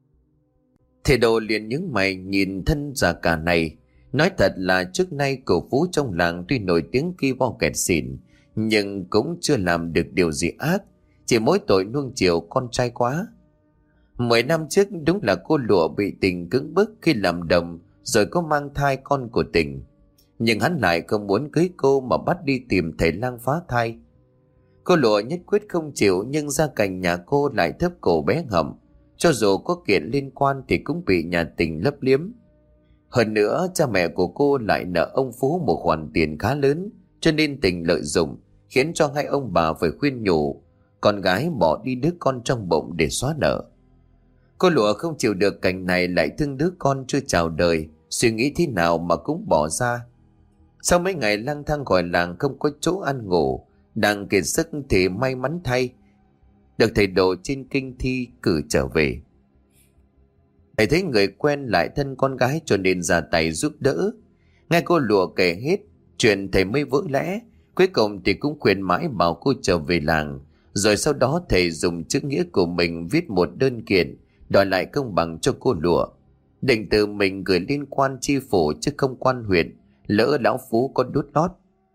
Thầy Đồ liền nhướng mày nhìn thân già cả này. Nói thật là trước nay cậu Phú trong làng tuy nổi tiếng ki bo kẹt xỉn, nhưng cũng chưa làm được điều gì ác, chỉ mỗi tội nuông chiều con trai quá. 10 năm trước đúng là cô Lụa bị Tình cưỡng bức khi làm đồng, rồi có mang thai con của Tình. Nhưng hắn lại không muốn cưới cô mà bắt đi tìm thầy lang phá thai. Cô Lụa nhất quyết không chịu, nhưng gia cảnh nhà cô lại thấp cổ bé hậm. Cho dù có kiện liên quan thì cũng bị nhà Tình lấp liếm. Hơn nữa cha mẹ của cô lại nợ ông Phú một khoản tiền khá lớn, cho nên Tình lợi dụng, khiến cho hai ông bà phải khuyên nhủ con gái bỏ đi đứa con trong bụng để xóa nợ. Cô Lụa không chịu được cảnh này, lại thương đứa con chưa chào đời, suy nghĩ thế nào mà cũng bỏ ra. Sau mấy ngày lang thang ngoài làng không có chỗ ăn ngủ, đang kiệt sức thì may mắn thay được thầy Đồ trên kinh thi cử trở về. Thầy thấy người quen lại thân con gái cho nên ra tay giúp đỡ. Nghe cô Lụa kể hết chuyện, thầy mới vỡ lẽ. Cuối cùng thì cũng khuyên mãi bảo cô trở về làng. Rồi sau đó thầy dùng chữ nghĩa của mình viết một đơn kiện đòi lại công bằng cho cô Lụa, định từ mình gửi liên quan chi phủ chứ không quan huyện, lỡ lão Phú có đút lót.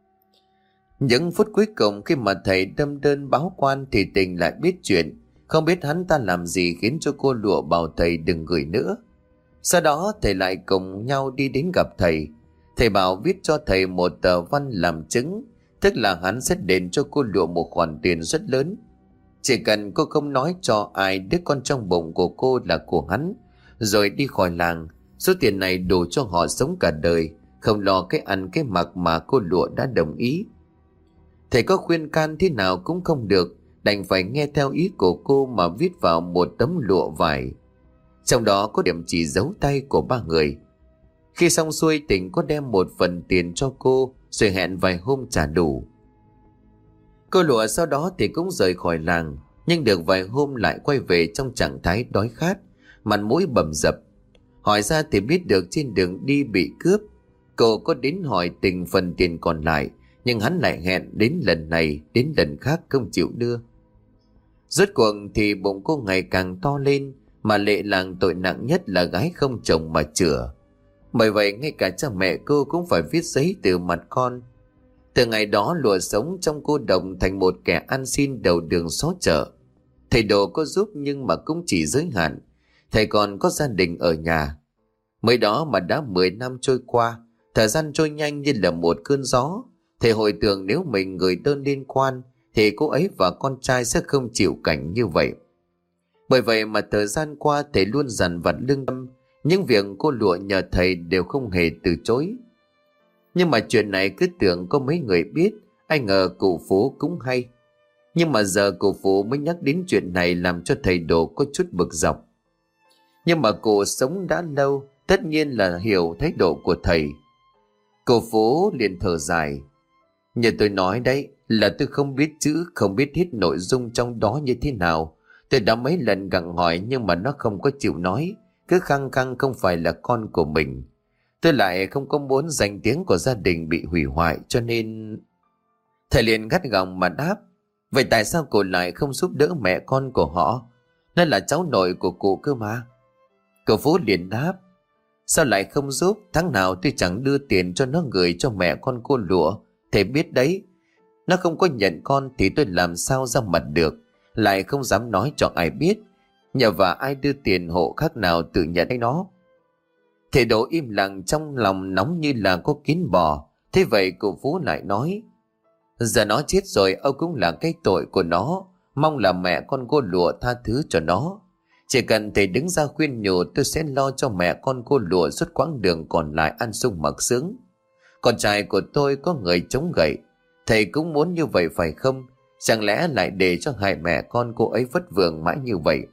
Những phút cuối cùng khi mà thầy đâm đơn báo quan thì Tình lại biết chuyện. Không biết hắn ta làm gì khiến cho cô Lụa bảo thầy đừng gửi nữa. Sau đó thầy lại cùng nhau đi đến gặp thầy. Thầy bảo viết cho thầy một tờ văn làm chứng, tức là hắn sẽ đền cho cô Lụa một khoản tiền rất lớn. Chỉ cần cô không nói cho ai đứa con trong bụng của cô là của hắn, rồi đi khỏi làng, số tiền này đủ cho họ sống cả đời, không lo cái ăn cái mặc mà cô Lụa đã đồng ý. Thầy có khuyên can thế nào cũng không được, đành phải nghe theo ý của cô mà viết vào một tấm lụa vải. Trong đó có điểm chỉ dấu tay của ba người. Khi xong xuôi, Tình có đem một phần tiền cho cô, rồi hẹn vài hôm trả đủ. Cô Lụa sau đó thì cũng rời khỏi làng, nhưng được vài hôm lại quay về trong trạng thái đói khát, mặt mũi bầm dập. Hỏi ra thì biết được trên đường đi bị cướp. Cô có đến hỏi Tình phần tiền còn lại, nhưng hắn lại hẹn đến lần này đến lần khác không chịu đưa. Rốt cuộc thì bụng cô ngày càng to lên, mà lệ làng tội nặng nhất là gái không chồng mà chữa. Bởi vậy ngay cả cha mẹ cô cũng phải viết giấy từ mặt con. Từ ngày đó Lụa sống trong cô độc thành một kẻ ăn xin đầu đường xó chợ. Thầy Đồ có giúp nhưng mà cũng chỉ giới hạn. Thầy còn có gia đình ở nhà. Mới đó mà đã 10 năm trôi qua, thời gian trôi nhanh như là một cơn gió. Thầy hồi tưởng nếu mình gửi đơn liên quan thì cô ấy và con trai sẽ không chịu cảnh như vậy. Bởi vậy mà thời gian qua thầy luôn dằn vặt lương tâm. Những việc cô Lụa nhờ thầy đều không hề từ chối. Nhưng mà chuyện này cứ tưởng có mấy người biết, ai ngờ cụ Phú cũng hay. Nhưng mà giờ cụ Phú mới nhắc đến chuyện này làm cho thầy Đồ có chút bực dọc. Nhưng mà cụ sống đã lâu, tất nhiên là hiểu thái độ của thầy. Cụ Phú liền thở dài. Như tôi nói đấy, là tôi không biết chữ, không biết hết nội dung trong đó như thế nào. Tôi đã mấy lần gặng hỏi nhưng mà nó không có chịu nói, cứ khăng khăng không phải là con của mình. Tôi lại không có muốn danh tiếng của gia đình bị hủy hoại, cho nên... Thầy liền gắt gỏng mà đáp. Vậy tại sao cô lại không giúp đỡ mẹ con của họ? Nó là cháu nội của cụ cơ mà. Cậu Phú liền đáp. Sao lại không giúp? Tháng nào tôi chẳng đưa tiền cho nó gửi cho mẹ con cô Lụa. Thầy biết đấy, nó không có nhận con thì tôi làm sao ra mặt được. Lại không dám nói cho ai biết. Nhờ và ai đưa tiền hộ khác nào tự nhận hay nó. Thầy Đồ im lặng, trong lòng nóng như là có kiến bò. Thế vậy cụ Phú lại nói. Giờ nó chết rồi, ông cũng là cái tội của nó. Mong là mẹ con cô Lụa tha thứ cho nó. Chỉ cần thầy đứng ra khuyên nhủ, tôi sẽ lo cho mẹ con cô Lụa suốt quãng đường còn lại ăn sung mặc sướng. Con trai của tôi có người chống gậy. Thầy cũng muốn như vậy phải không? Chẳng lẽ lại để cho hai mẹ con cô ấy vất vưởng mãi như vậy?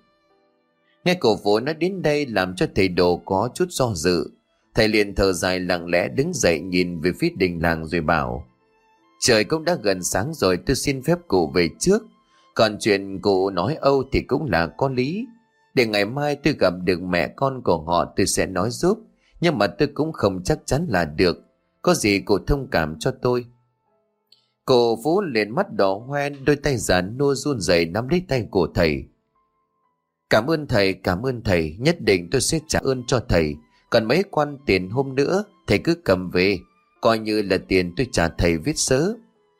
Nghe cổ Phú nói đến đây làm cho thầy Đồ có chút do dự. Thầy liền thở dài lặng lẽ đứng dậy nhìn về phía đình làng rồi bảo. Trời cũng đã gần sáng rồi, tôi xin phép cụ về trước. Còn chuyện cụ nói âu thì cũng là có lý. Để ngày mai tôi gặp được mẹ con của họ tôi sẽ nói giúp. Nhưng mà tôi cũng không chắc chắn là được. Có gì cụ thông cảm cho tôi. Cô Phú liền mắt đỏ hoe, đôi tay già nua run rẩy nắm lấy tay của thầy. Cảm ơn thầy, nhất định tôi sẽ trả ơn cho thầy. Còn mấy quan tiền hôm nữa thầy cứ cầm về, coi như là tiền tôi trả thầy viết sớ.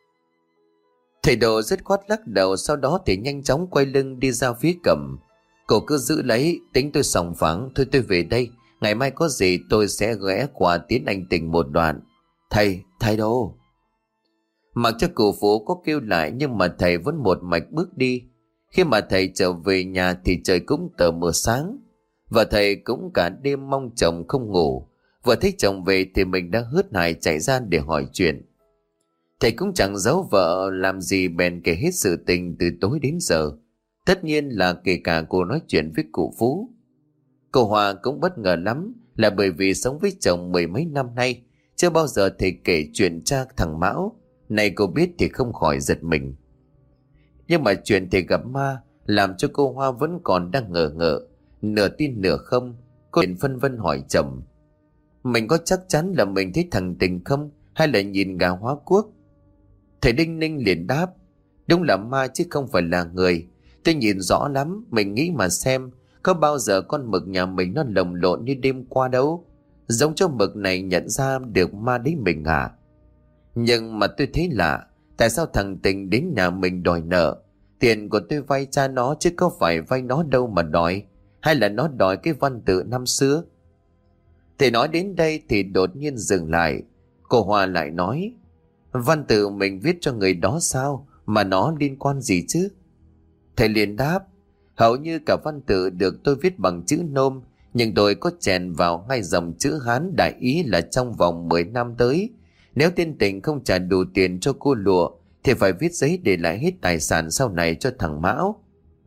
Thầy Đồ dứt khoát lắc đầu, sau đó thì nhanh chóng quay lưng đi ra phía cầm. Cô cứ giữ lấy, tính tôi sòng phẳng, thôi tôi về đây. Ngày mai có gì tôi sẽ ghé qua tiến anh Tình một đoạn. Thầy Đồ. Mặc cho cụ Phú có kêu lại nhưng mà thầy vẫn một mạch bước đi. Khi mà thầy trở về nhà thì trời cũng tờ mờ sáng. Và thầy cũng cả đêm mong chồng không ngủ. Vừa thấy chồng về thì mình đã hớt hải chạy ra để hỏi chuyện. Thầy cũng chẳng giấu vợ làm gì, bèn kể hết sự tình từ tối đến giờ. Tất nhiên là kể cả cô nói chuyện với cụ Phú. Cô Hòa cũng bất ngờ lắm, là bởi vì sống với chồng mười mấy năm nay, chưa bao giờ thầy kể chuyện cha thằng Mão. Này cô biết thì không khỏi giật mình. Nhưng mà chuyện thầy gặp ma làm cho cô Hoa vẫn còn đang ngờ ngợ, nửa tin nửa không. Cô liền phân vân hỏi chồng: mình có chắc chắn là mình thấy thằng Tình không, hay là nhìn gà hóa quốc? Thầy Đinh Ninh liền đáp: đúng là ma chứ không phải là người. Tôi nhìn rõ lắm, mình nghĩ mà xem, có bao giờ con mực nhà mình nó lồng lộn như đêm qua đâu. Giống cho mực này nhận ra được ma đấy mình à? Nhưng mà tôi thấy lạ, tại sao thằng Tình đến nhà mình đòi nợ? Tiền của tôi vay cha nó chứ có phải vay nó đâu mà đòi. Hay là nó đòi cái văn tự năm xưa? Thầy nói đến đây thì đột nhiên dừng lại. Cô Hoa lại nói: văn tự mình viết cho người đó sao, mà nó liên quan gì chứ? Thầy liền đáp: hầu như cả văn tự được tôi viết bằng chữ Nôm, nhưng tôi có chèn vào ngay dòng chữ Hán, đại ý là trong vòng 10 năm tới, nếu tên Tình không trả đủ tiền cho cô Lụa thì phải viết giấy để lại hết tài sản sau này cho thằng Mão.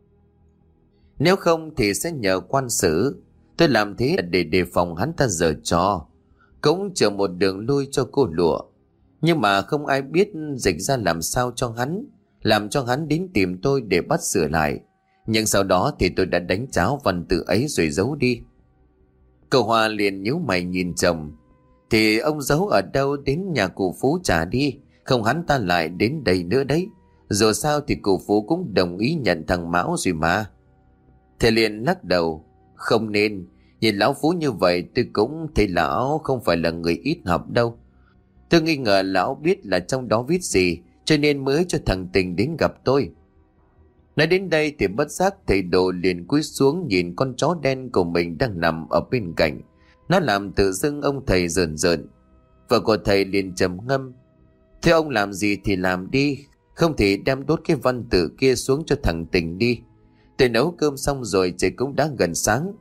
Nếu không thì sẽ nhờ quan xử. Tôi làm thế để đề phòng hắn ta giở trò, cũng chờ một đường lui cho cô Lụa. Nhưng mà không ai biết dịch ra làm sao cho hắn, làm cho hắn đến tìm tôi để bắt sửa lại. Nhưng sau đó thì tôi đã đánh cháo văn tự ấy rồi giấu đi. Cậu Hòa liền nhíu mày nhìn chồng: thì ông giấu ở đâu, đến nhà cụ Phú trả đi, không hắn ta lại đến đây nữa đấy. Dù sao thì cụ Phú cũng đồng ý nhận thằng Mão rồi mà. Thầy liền lắc đầu: không nên, nhìn lão Phú như vậy tôi cũng thấy lão không phải là người ít học đâu. Tôi nghi ngờ lão biết là trong đó viết gì, cho nên mới cho thằng Tình đến gặp tôi. Nói đến đây thì bất giác thầy Đồ liền cúi xuống nhìn con chó đen của mình đang nằm ở bên cạnh. Nó làm tự dưng ông thầy rờn rợn. Vợ của thầy liền trầm ngâm: thế ông làm gì thì làm đi, không thì đem đốt cái văn tự kia xuống cho thằng Tình đi. Tôi nấu cơm xong rồi, trời cũng đã gần sáng.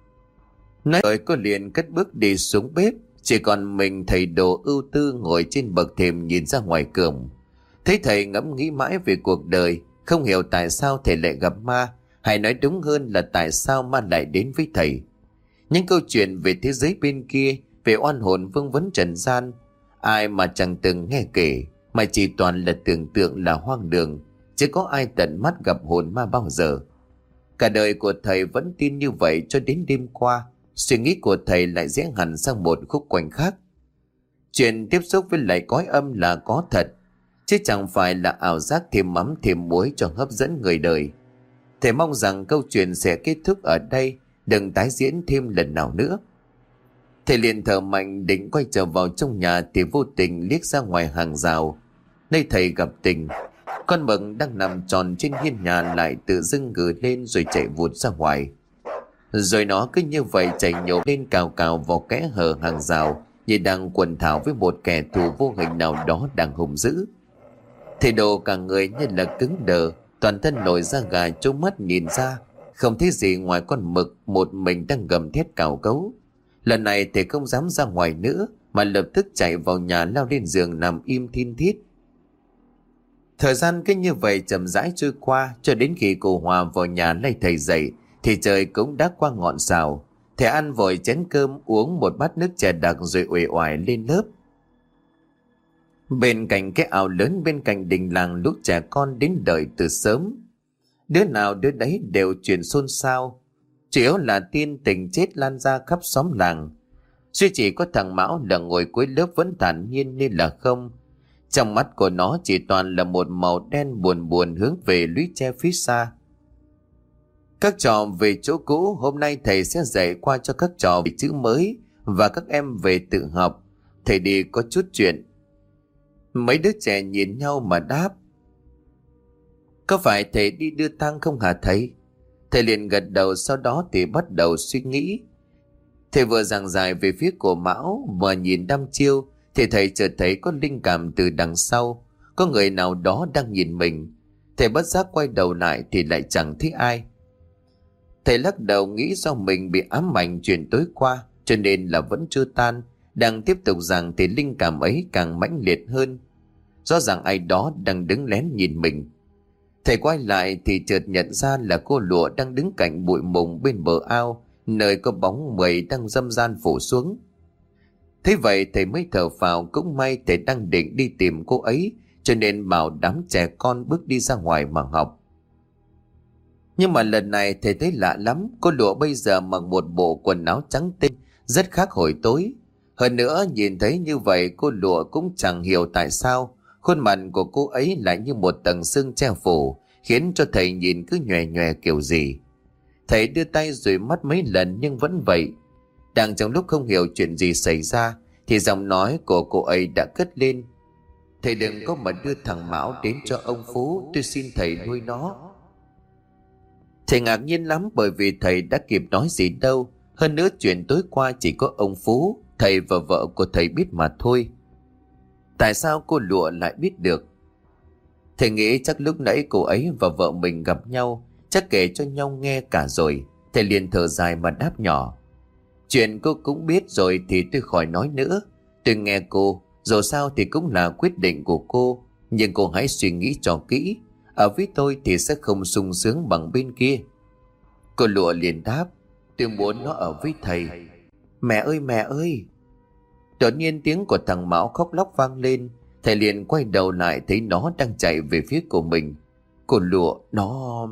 Nói rồi cô liền cất bước đi xuống bếp. Chỉ còn mình thầy Đồ ưu tư ngồi trên bậc thềm nhìn ra ngoài cửa. Thấy thầy ngẫm nghĩ mãi về cuộc đời, không hiểu tại sao thầy lại gặp ma, hay nói đúng hơn là tại sao ma lại đến với thầy. Những câu chuyện về thế giới bên kia, về oan hồn vương vấn trần gian, ai mà chẳng từng nghe kể, mà chỉ toàn là tưởng tượng, là hoang đường, chứ có ai tận mắt gặp hồn ma bao giờ. Cả đời của thầy vẫn tin như vậy cho đến đêm qua, suy nghĩ của thầy lại rẽ hẳn sang một khúc quanh khác. Chuyện tiếp xúc với lại cõi âm là có thật, chứ chẳng phải là ảo giác thêm mắm thêm muối cho hấp dẫn người đời. Thầy mong rằng câu chuyện sẽ kết thúc ở đây, đừng tái diễn thêm lần nào nữa. Thầy liền thở mạnh định quay trở vào trong nhà thì vô tình liếc ra ngoài hàng rào, nơi thầy gặp Tình. Con mực đang nằm tròn trên hiên nhà lại tự dưng gừ lên rồi chạy vụt ra ngoài. Rồi nó cứ như vậy chạy nhổ lên cào cào vào kẽ hở hàng rào, như đang quần thảo với một kẻ thù vô hình nào đó đang hung dữ. Thầy Đồ cả người như là cứng đờ, toàn thân nổi da gà, trố mắt nhìn ra, không thấy gì ngoài con mực một mình đang gầm thét cào cấu. Lần này thầy không dám ra ngoài nữa, mà lập tức chạy vào nhà, lao lên giường nằm im thin thít. Thời gian cứ như vậy chậm rãi trôi qua, cho đến khi cô Hòa vào nhà lay thầy dậy thì trời cũng đã qua ngọn sào. Thầy ăn vội chén cơm, uống một bát nước chè đặc rồi uể oải lên lớp. Bên cạnh cái ao lớn bên cạnh đình làng, lúc trẻ con đến đợi từ sớm. Đứa nào đứa đấy đều truyền xôn xao, chủ yếu là tin Tình chết lan ra khắp xóm làng. Duy chỉ có thằng Mão là ngồi cuối lớp vẫn thản nhiên như là không. Trong mắt của nó chỉ toàn là một màu đen buồn buồn hướng về lũy tre phía xa. Các trò về chỗ cũ, hôm nay thầy sẽ dạy qua cho các trò về chữ mới và các em về tự học. Thầy đi có chút chuyện. Mấy đứa trẻ nhìn nhau mà đáp: Có phải thầy đi đưa tang không hả thầy? Thầy liền gật đầu, sau đó thì bắt đầu suy nghĩ. Thầy vừa giảng giải về phía của Mão và nhìn đăm chiêu thì thầy chợt thấy có linh cảm từ đằng sau. Có người nào đó đang nhìn mình. Thầy bất giác quay đầu lại thì lại chẳng thấy ai. Thầy lắc đầu nghĩ do mình bị ám ảnh chuyện tối qua cho nên là vẫn chưa tan. Đang tiếp tục giảng thì linh cảm ấy càng mãnh liệt hơn. Rõ ràng ai đó đang đứng lén nhìn mình. Thầy quay lại thì chợt nhận ra là cô Lụa đang đứng cạnh bụi mùng bên bờ ao, nơi có bóng mây đang râm ran phủ xuống. Thế vậy thầy mới thở phào, cũng may thầy đang định đi tìm cô ấy, cho nên bảo đám trẻ con bước đi ra ngoài mà học. Nhưng mà lần này thầy thấy lạ lắm, cô Lụa bây giờ mặc một bộ quần áo trắng tinh, rất khác hồi tối. Hơn nữa nhìn thấy như vậy cô Lụa cũng chẳng hiểu tại sao khuôn mặt của cô ấy lại như một tầng sương che phủ, khiến cho thầy nhìn cứ nhòe nhòe kiểu gì. Thầy đưa tay dụi mắt mấy lần nhưng vẫn vậy. Đang trong lúc không hiểu chuyện gì xảy ra thì giọng nói của cô ấy đã cất lên: Thầy đừng có mà đưa thằng Mão đến cho ông Phú, tôi xin thầy nuôi nó. Thầy ngạc nhiên lắm bởi vì thầy đã kịp nói gì đâu. Hơn nữa chuyện tối qua chỉ có ông Phú, thầy và vợ của thầy biết mà thôi. Tại sao cô Lụa lại biết được? Thầy nghĩ chắc lúc nãy cô ấy và vợ mình gặp nhau, chắc kể cho nhau nghe cả rồi. Thầy liền thở dài mà đáp nhỏ: Chuyện cô cũng biết rồi thì tôi khỏi nói nữa. Tôi nghe cô, dù sao thì cũng là quyết định của cô. Nhưng cô hãy suy nghĩ cho kỹ. Ở với tôi thì sẽ không sung sướng bằng bên kia. Cô Lụa liền đáp: Tôi muốn nó ở với thầy. Mẹ ơi mẹ ơi! Đột nhiên tiếng của thằng Mão khóc lóc vang lên. Thầy liền quay đầu lại thấy nó đang chạy về phía của mình. Cô Lụa nó...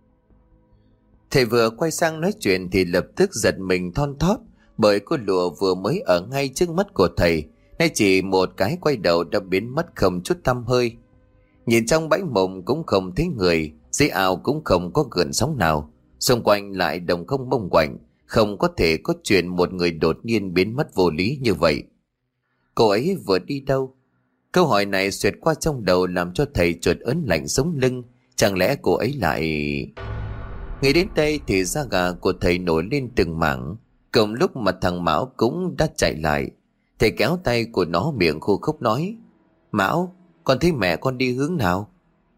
Thầy vừa quay sang nói chuyện thì lập tức giật mình thon thót, bởi cô Lụa vừa mới ở ngay trước mắt của thầy, nay chỉ một cái quay đầu đã biến mất không chút tăm hơi. Nhìn trong bãi mộng cũng không thấy người, dưới ao cũng không có gợn sóng nào, xung quanh lại đồng không mông quạnh. Không có thể có chuyện một người đột nhiên biến mất vô lý như vậy. Cô ấy vừa đi đâu? Câu hỏi này xuyệt qua trong đầu làm cho thầy chợt ớn lạnh sống lưng. Chẳng lẽ cô ấy lại... Nghĩ đến đây thì da gà của thầy nổi lên từng mảng. Cùng lúc mà thằng Mão cũng đã chạy lại, thầy kéo tay của nó miệng khô khốc nói: Mão, con thấy mẹ con đi hướng nào?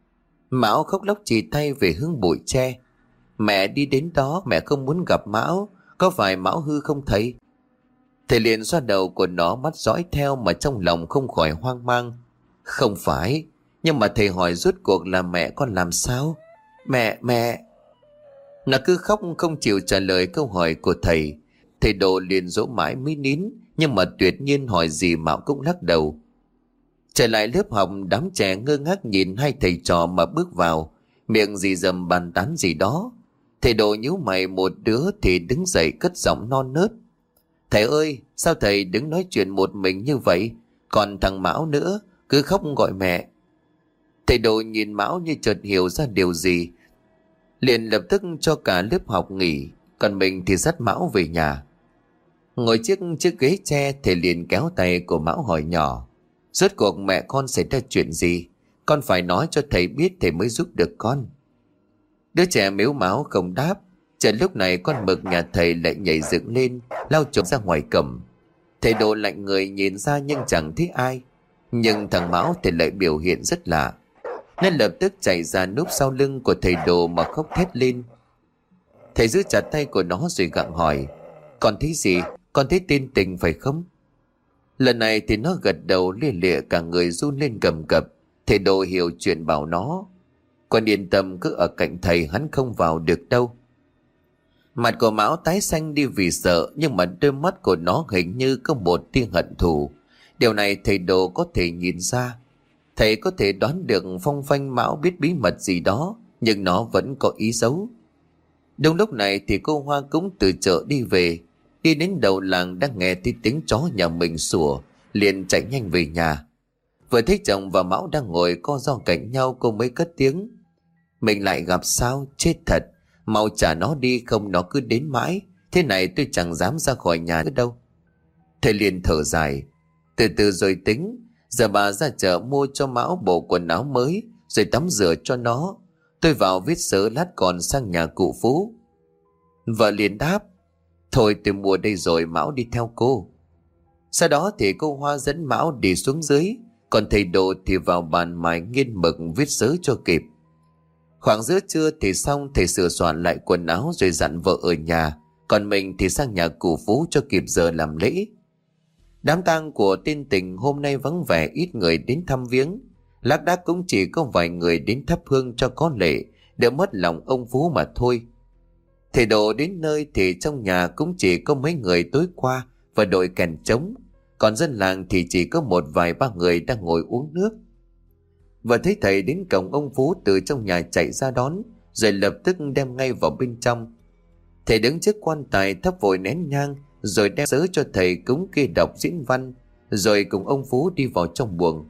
Mão khóc lóc chỉ tay về hướng bụi tre. Mẹ đi đến đó, mẹ không muốn gặp Mão. Có phải Mão hư không thầy? Thầy liền xoa đầu của nó, mắt dõi theo mà trong lòng không khỏi hoang mang. Không phải, nhưng mà thầy hỏi rốt cuộc là mẹ con làm sao? Mẹ... Nó cứ khóc không chịu trả lời câu hỏi của thầy. Thầy Độ liền dỗ mãi mới nín, nhưng mà tuyệt nhiên hỏi gì Mão cũng lắc đầu. Trở lại lớp học, đám trẻ ngơ ngác nhìn hai thầy trò mà bước vào, miệng rì rầm bàn tán gì đó. Thầy Độ nhíu mày, một đứa thì đứng dậy cất giọng non nớt: Thầy ơi, sao thầy đứng nói chuyện một mình như vậy? Còn thằng Mão nữa, cứ khóc gọi mẹ. Thầy Độ nhìn Mão như chợt hiểu ra điều gì, liền lập tức cho cả lớp học nghỉ, còn mình thì dắt Mão về nhà. Ngồi chiếc ghế tre, thầy liền kéo tay của Mão hỏi nhỏ: Rốt cuộc mẹ con xảy ra chuyện gì? Con phải nói cho thầy biết thầy mới giúp được con. Đứa trẻ mếu máo không đáp. Chợt lúc này con mực nhà thầy lại nhảy dựng lên, lao chồm ra ngoài cổng. Thầy Độ lạnh người nhìn ra nhưng chẳng thấy ai. Nhưng thằng Mão thì lại biểu hiện rất lạ, nên lập tức chạy ra núp sau lưng của thầy Độ mà khóc thét lên. Thầy giữ chặt tay của nó rồi gặng hỏi: Con thấy gì? Con thấy tên Tình phải không? Lần này thì nó gật đầu lia lịa, cả người run lên cầm cập. Thầy Độ hiểu chuyện bảo nó: Con yên tâm, cứ ở cạnh thầy, hắn không vào được đâu. Mặt của Mão tái xanh đi vì sợ, nhưng mà đôi mắt của nó hình như có một tia hận thù. Điều này thầy Độ có thể nhìn ra. Thầy có thể đoán được phong phanh Mão biết bí mật gì đó, nhưng nó vẫn có ý xấu. Đúng lúc này thì cô Hoa cũng từ chợ đi về. Đi đến đầu làng đang nghe thấy tiếng chó nhà mình sủa, liền chạy nhanh về nhà. Vừa thấy chồng và Mão đang ngồi co ro cạnh nhau, cô mới cất tiếng: Mình lại gặp sao, chết thật. Mau trả nó đi, không nó cứ đến mãi. Thế này tôi chẳng dám ra khỏi nhà nữa đâu. Thầy liền thở dài: Từ từ rồi tính. Giờ bà ra chợ mua cho Mão bộ quần áo mới, rồi tắm rửa cho nó. Tôi vào viết sớ lát còn sang nhà cụ Phú. Vợ liền đáp: Thôi tôi mua đây rồi, Mão đi theo cô. Sau đó thì cô Hoa dẫn Mão đi xuống dưới, còn thầy Đồ thì vào bàn mài nghiên mực viết sớ cho kịp. Khoảng giữa trưa thì xong, thầy sửa soạn lại quần áo rồi dặn vợ ở nhà, còn mình thì sang nhà cụ Phú cho kịp giờ làm lễ. Đám tang của tên tình hôm nay vắng vẻ, ít người đến thăm viếng. Lác đác cũng chỉ có vài người đến thắp hương cho có lệ, để mất lòng ông Phú mà thôi. Thầy Đồ đến nơi thì trong nhà cũng chỉ có mấy người tối qua và đội kèn trống, còn dân làng thì chỉ có một vài ba người đang ngồi uống nước. Và thấy thầy đến cổng, ông Phú từ trong nhà chạy ra đón, rồi lập tức đem ngay vào bên trong. Thầy đứng trước quan tài thắp vội nén nhang, rồi đem sớ cho thầy cúng kia đọc diễn văn, rồi cùng ông Phú đi vào trong buồng.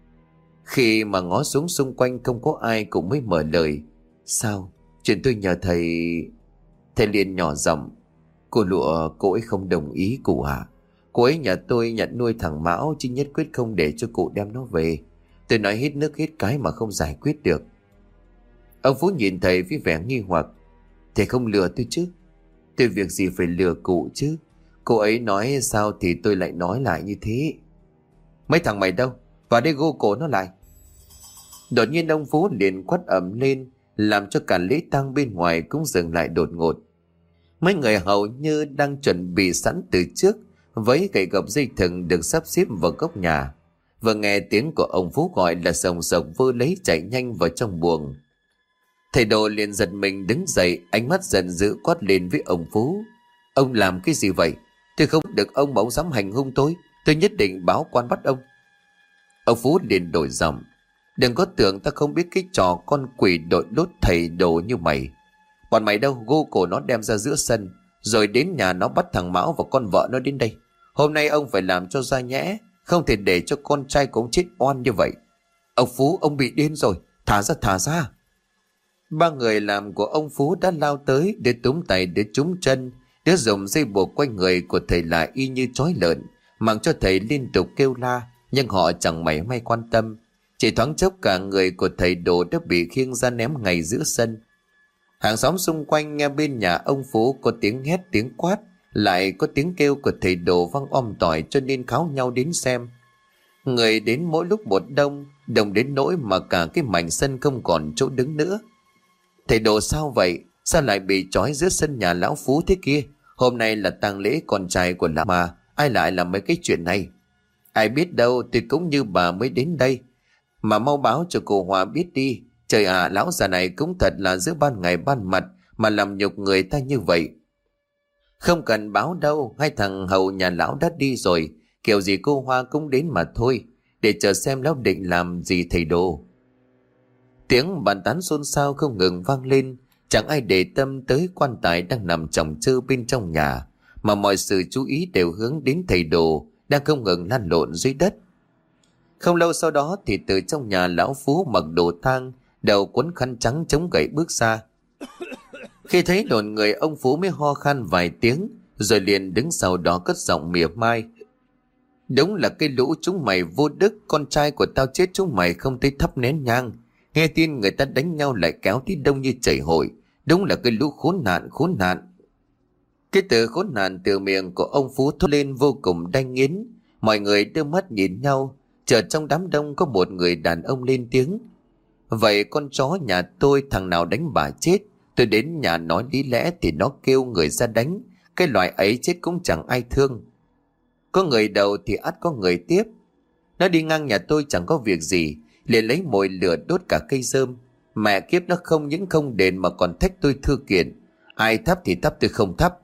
Khi mà ngó xuống xung quanh không có ai, cũng mới mở lời: Sao? Chuyện tôi nhờ thầy... Thầy liền nhỏ giọng: Cô Lụa, cô ấy không đồng ý cụ ạ. Cô ấy nhà tôi nhận nuôi thằng Mão, chứ nhất quyết không để cho cụ đem nó về. Tôi nói hết nước hết cái mà không giải quyết được. Ông Phú nhìn thầy với vẻ nghi hoặc: Thầy không lừa tôi chứ? Tôi việc gì phải lừa cụ chứ? Cô ấy nói sao thì tôi lại nói lại như thế. Mấy thằng mày đâu? Vào đây gô cổ nó lại. Đột nhiên ông Phú liền quát ầm lên, làm cho cả lễ tang bên ngoài cũng dừng lại đột ngột. Mấy người hầu như đang chuẩn bị sẵn từ trước, với gậy gộc dây thừng được sắp xếp vào góc nhà. Vừa nghe tiếng của ông Phú gọi là sồng sộc vơ lấy chạy nhanh vào trong buồng. Thầy Đồ liền giật mình đứng dậy, ánh mắt giận dữ quát lên với ông Phú: Ông làm cái gì vậy? Tôi không được ông mà ông dám hành hung tôi nhất định báo quan bắt ông. Ông Phú liền đổi giọng: Đừng có tưởng ta không biết cái trò con quỷ đội lốt thầy Đồ như mày. Bọn mày đâu, gô cổ nó đem ra giữa sân, rồi đến nhà nó bắt thằng Mão và con vợ nó đến đây. Hôm nay ông phải làm cho ra nhẽ, không thể để cho con trai của ông chết oan như vậy. Ông Phú, ông bị điên rồi, thả ra, thả ra. Ba người làm của ông Phú đã lao tới, để túm tay, để trúng chân, để dùng dây buộc quanh người của thầy lại y như trói lợn, mặc cho thầy liên tục kêu la, nhưng họ chẳng mảy may quan tâm. Chỉ thoáng chốc cả người của thầy Đồ đã bị khiêng ra ném ngay giữa sân. Hàng xóm xung quanh nghe bên nhà ông Phú có tiếng hét tiếng quát, lại có tiếng kêu của thầy Đồ vang tỏi, cho nên kháo nhau đến xem. Người đến mỗi lúc một đông đến nỗi mà cả cái mảnh sân không còn chỗ đứng nữa. Thầy Đồ sao vậy? Sao lại bị trói giữa sân nhà lão Phú thế kia? Hôm nay là tang lễ con trai của lão mà, ai lại làm mấy cái chuyện này? Ai biết đâu, tôi cũng như bà mới đến đây. Mà mau báo cho cô Hòa biết đi. Trời ạ, lão già này cũng thật là giữa ban ngày ban mặt mà làm nhục người ta như vậy. Không cần báo đâu, hai thằng hầu nhà lão đã đi rồi, kiểu gì cô Hoa cũng đến mà thôi, để chờ xem lão định làm gì thầy Đồ. Tiếng bàn tán xôn xao không ngừng vang lên, chẳng ai để tâm tới quan tài đang nằm chồng chơ bên trong nhà, mà mọi sự chú ý đều hướng đến thầy Đồ đang không ngừng lăn lộn dưới đất. Không lâu sau đó thì từ trong nhà lão Phú mặc đồ tang, đầu quấn khăn trắng chống gậy bước ra. Khi thấy đồn người, ông Phú mới ho khan vài tiếng, rồi liền đứng sau đó cất giọng mỉa mai: Đúng là cái lũ chúng mày vô đức, con trai của tao chết chúng mày không thấy thắp nén nhang. Nghe tin người ta đánh nhau lại kéo tí đông như chảy hội. Đúng là cái lũ khốn nạn, khốn nạn. Cái từ khốn nạn từ miệng của ông Phú thốt lên vô cùng đanh nghiến. Mọi người đưa mắt nhìn nhau, chợt trong đám đông có một người đàn ông lên tiếng: Vậy con chó nhà tôi thằng nào đánh bà chết? Tôi đến nhà nói lý lẽ thì nó kêu người ra đánh. Cái loại ấy chết cũng chẳng ai thương. Có người đầu thì ắt có người tiếp: Nó đi ngang nhà tôi chẳng có việc gì, liền lấy mồi lửa đốt cả cây rơm. Mẹ kiếp, nó không những không đền mà còn thách tôi thư kiện. Ai thắp thì thắp, tôi không thắp.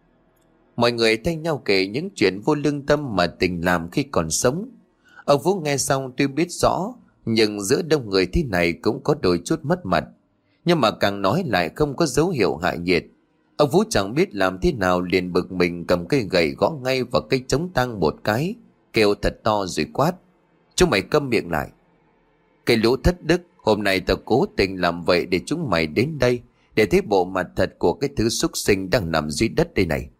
Mọi người thay nhau kể những chuyện vô lương tâm mà tình làm khi còn sống. Ông Vũ nghe xong tuy biết rõ, nhưng giữa đông người thế này cũng có đôi chút mất mặt. Nhưng mà càng nói lại không có dấu hiệu hạ nhiệt. Ông Vũ chẳng biết làm thế nào, liền bực mình cầm cây gậy gõ ngay vào cây chống tang một cái, kêu thật to rồi quát: Chúng mày câm miệng lại. Cái lũ thất đức, hôm nay tao cố tình làm vậy để chúng mày đến đây, để thấy bộ mặt thật của cái thứ súc sinh đang nằm dưới đất đây này.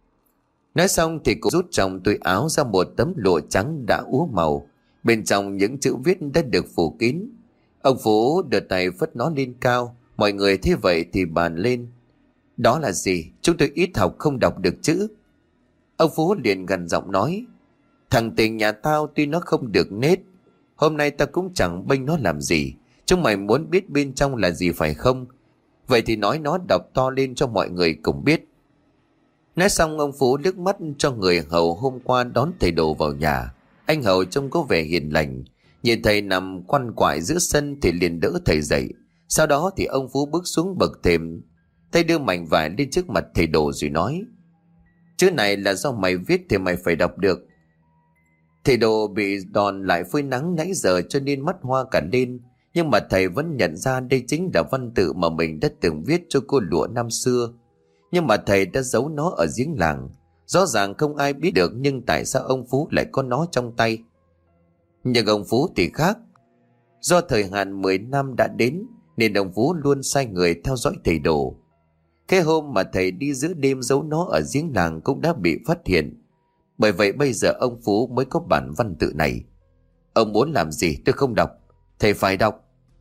Nói xong thì cô rút trong túi áo ra một tấm lụa trắng đã úa màu. Bên trong những chữ viết đã được phủ kín. Ông Phú đưa tay phất nó lên cao. Mọi người thấy vậy thì bàn lên. Đó là gì? Chúng tôi ít học không đọc được chữ. Ông Phú liền gằn giọng nói. Thằng Tình nhà tao tuy nó không được nết, hôm nay tao cũng chẳng bênh nó làm gì. Chúng mày muốn biết bên trong là gì phải không? Vậy thì nói nó đọc to lên cho mọi người cùng biết. Nói xong ông Phú liếc mắt cho người hầu hôm qua đón thầy Đồ vào nhà. Anh hầu trông có vẻ hiền lành. Nhìn thầy nằm quằn quại giữa sân thì liền đỡ thầy dậy. Sau đó thì ông Phú bước xuống bậc thềm. Thầy đưa mảnh vải lên trước mặt thầy Đồ rồi nói. Chữ này là do mày viết thì mày phải đọc được. Thầy Đồ bị đòn lại phơi nắng nãy giờ cho nên mắt hoa cả lên. Nhưng mà thầy vẫn nhận ra đây chính là văn tự mà mình đã từng viết cho cô lụa năm xưa. Nhưng mà thầy đã giấu nó ở giếng làng. Rõ ràng không ai biết được, nhưng tại sao ông Phú lại có nó trong tay? Nhưng ông Phú thì khác. Do thời hạn 10 năm đã đến nên ông Phú luôn sai người theo dõi thầy Đồ. Cái hôm mà thầy đi giữa đêm giấu nó ở giếng làng cũng đã bị phát hiện. Bởi vậy bây giờ ông Phú mới có bản văn tự này. Ông muốn làm gì tôi không đọc, thầy phải đọc.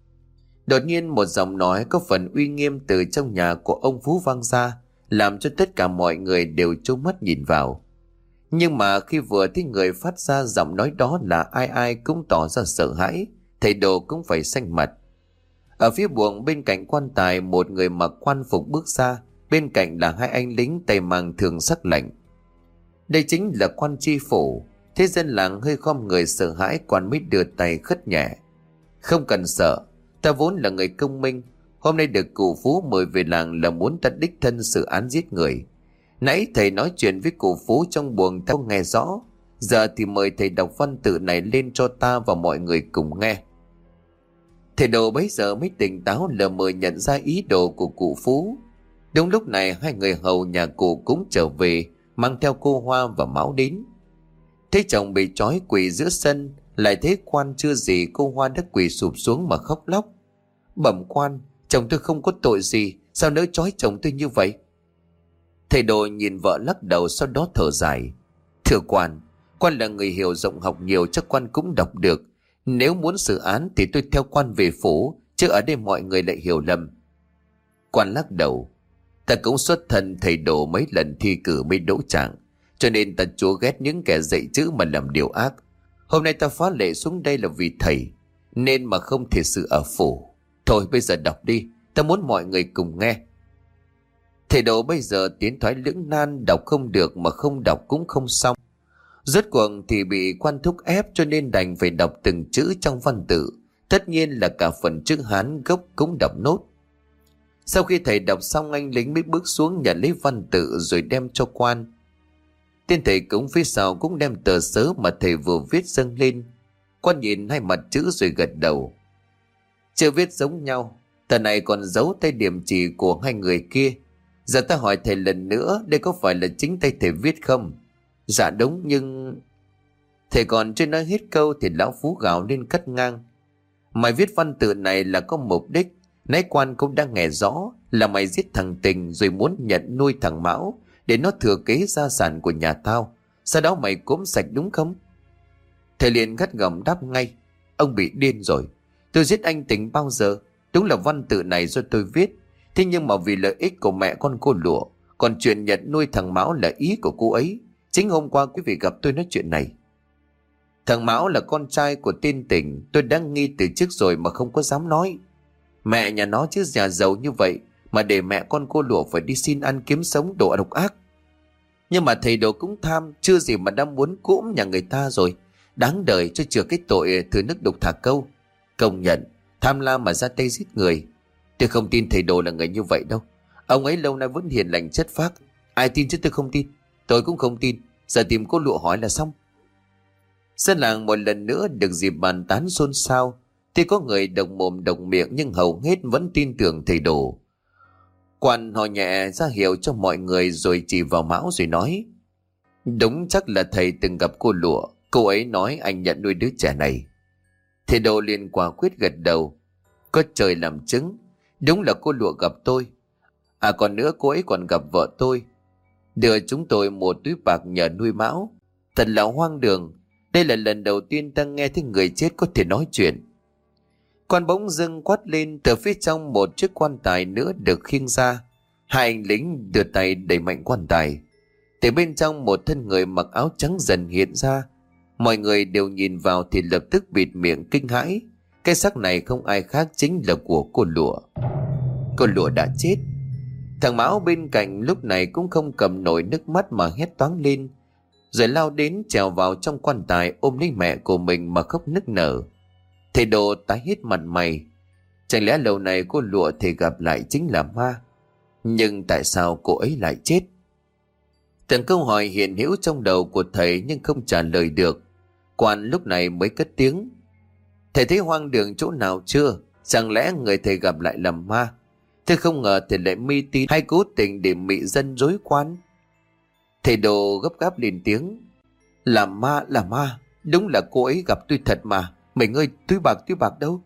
Đột nhiên một giọng nói có phần uy nghiêm từ trong nhà của ông Phú vang ra, làm cho tất cả mọi người đều trố mắt nhìn vào. Nhưng mà khi vừa thấy người phát ra giọng nói đó là ai, ai cũng tỏ ra sợ hãi. Thầy Đồ cũng phải xanh mặt. Ở phía buồng bên cạnh quan tài, một người mặc quan phục bước ra. Bên cạnh là hai anh lính tay mang thường sắc lạnh. Đây chính là quan tri phủ. Thế dân làng hơi khom người sợ hãi, quan mới đưa tay khất nhẹ. Không cần sợ, ta vốn là người công minh. Hôm nay được cụ Phú mời về làng là muốn ta đích thân xử án giết người. Nãy thầy nói chuyện với cụ Phú trong buồng ta không nghe rõ. Giờ thì mời thầy đọc văn tự này lên cho ta và mọi người cùng nghe. Thầy Đồ bấy giờ mới tỉnh táo, lờ mờ nhận ra ý đồ của cụ Phú. Đúng lúc này hai người hầu nhà cụ cũng trở về, mang theo cô Hoa và Mão đến. Thấy chồng bị trói quỳ giữa sân, lại thấy quan chưa gì, cô Hoa đã quỳ sụp xuống mà khóc lóc. Bẩm quan, chồng tôi không có tội gì, sao nỡ trói chồng tôi như vậy? Thầy Đồ nhìn vợ lắc đầu, sau đó thở dài. Thưa quan, quan là người hiểu rộng học nhiều, chắc quan cũng đọc được. Nếu muốn xử án thì tôi theo quan về phủ, chứ ở đây mọi người lại hiểu lầm. Quan lắc đầu. Ta cũng xuất thân thầy Đồ mấy lần thi cử mới đỗ trạng, cho nên ta chúa ghét những kẻ dạy chữ mà làm điều ác. Hôm nay ta phá lệ xuống đây là vì thầy, nên mà không thể xử ở phủ. Thôi bây giờ đọc đi, ta muốn mọi người cùng nghe. Thầy Đồ bây giờ tiến thoái lưỡng nan, đọc không được mà không đọc cũng không xong. Rốt cuộc thì bị quan thúc ép, cho nên đành phải đọc từng chữ trong văn tự. Tất nhiên là cả phần chữ Hán gốc cũng đọc nốt. Sau khi thầy đọc xong, anh lính mới bước xuống nhận lấy văn tự rồi đem cho quan. Tên thầy cũng phía sau cũng đem tờ sớ mà thầy vừa viết dâng lên. Quan nhìn hai mặt chữ rồi gật đầu. Chưa viết giống nhau, tờ này còn giấu tay điểm chỉ của hai người kia. Giờ ta hỏi thầy lần nữa, đây có phải là chính tay thầy viết không? Dạ đúng, nhưng... Thầy còn chưa nói hết câu thì lão Phú gào lên cắt ngang. Mày viết văn tự này là có mục đích. Nãy quan cũng đang nghe rõ là mày giết thằng Tình rồi muốn nhận nuôi thằng Mão để nó thừa kế gia sản của nhà tao. Sau đó mày cốm sạch đúng không? Thầy liền gắt gỏng đáp ngay. Ông bị điên rồi. Tôi giết anh Tình bao giờ? Đúng là văn tự này do tôi viết. Thế nhưng mà vì lợi ích của mẹ con cô Lụa, còn chuyện nhận nuôi thằng Mão là ý của cô ấy. Chính hôm qua quý vị gặp tôi nói chuyện này. Thằng Mão là con trai của tên Tình. Tôi đã nghi từ trước rồi mà không có dám nói. Mẹ nhà nó chứ nhà giàu như vậy mà để mẹ con cô Lụa phải đi xin ăn kiếm sống, đồ độc ác. Nhưng mà thầy Đồ cũng tham, chưa gì mà đã muốn cũm nhà người ta rồi. Đáng đời cho chừa cái tội thừa nước đục thả câu. Công nhận tham lam mà ra tay giết người. Tôi không tin thầy Đồ là người như vậy đâu. Ông ấy lâu nay vẫn hiền lành chất phác. Ai tin chứ tôi không tin. Tôi cũng không tin. Giờ tìm cô Lụa hỏi là xong. Dân làng một lần nữa được dịp bàn tán xôn xao. Thì có người đồng mồm đồng miệng, nhưng hầu hết vẫn tin tưởng thầy Đồ. Quan họ nhẹ ra hiệu cho mọi người rồi chỉ vào Mão rồi nói. Đúng, chắc là thầy từng gặp cô Lụa. Cô ấy nói anh nhận nuôi đứa trẻ này. Thầy Đồ liền quả quyết gật đầu. Có trời làm chứng, đúng là cô Lụa gặp tôi. À còn nữa, cô ấy còn gặp vợ tôi, đưa chúng tôi một túi bạc nhờ nuôi Mão. Thật là hoang đường. Đây là lần đầu tiên ta nghe thấy người chết có thể nói chuyện. Quan bỗng dưng quát lên, từ phía trong một chiếc quan tài nữa được khiêng ra. Hai anh lính đưa tay đẩy mạnh quan tài. Từ bên trong một thân người mặc áo trắng dần hiện ra. Mọi người đều nhìn vào thì lập tức bịt miệng kinh hãi. Cái xác này không ai khác chính là của cô Lụa. Cô Lụa đã chết. Thằng Mão bên cạnh lúc này cũng không cầm nổi nước mắt mà hét toáng lên, rồi lao đến trèo vào trong quan tài ôm lấy mẹ của mình mà khóc nức nở. Thầy Đồ tái hết mặt mày. Chẳng lẽ lâu này cô Lụa thầy gặp lại chính là ma? Nhưng tại sao cô ấy lại chết? Từng câu hỏi hiện hữu trong đầu của thầy nhưng không trả lời được. Quan lúc này mới cất tiếng. Thầy thấy hoang đường chỗ nào chưa? Chẳng lẽ người thầy gặp lại là ma? Thế không ngờ thầy lại mê tín hay cố tình để mị dân rối quan. Thầy Đồ gấp gáp lên tiếng. Là ma, là ma. Đúng là cô ấy gặp tôi thật mà. Mình ơi, túi bạc đâu?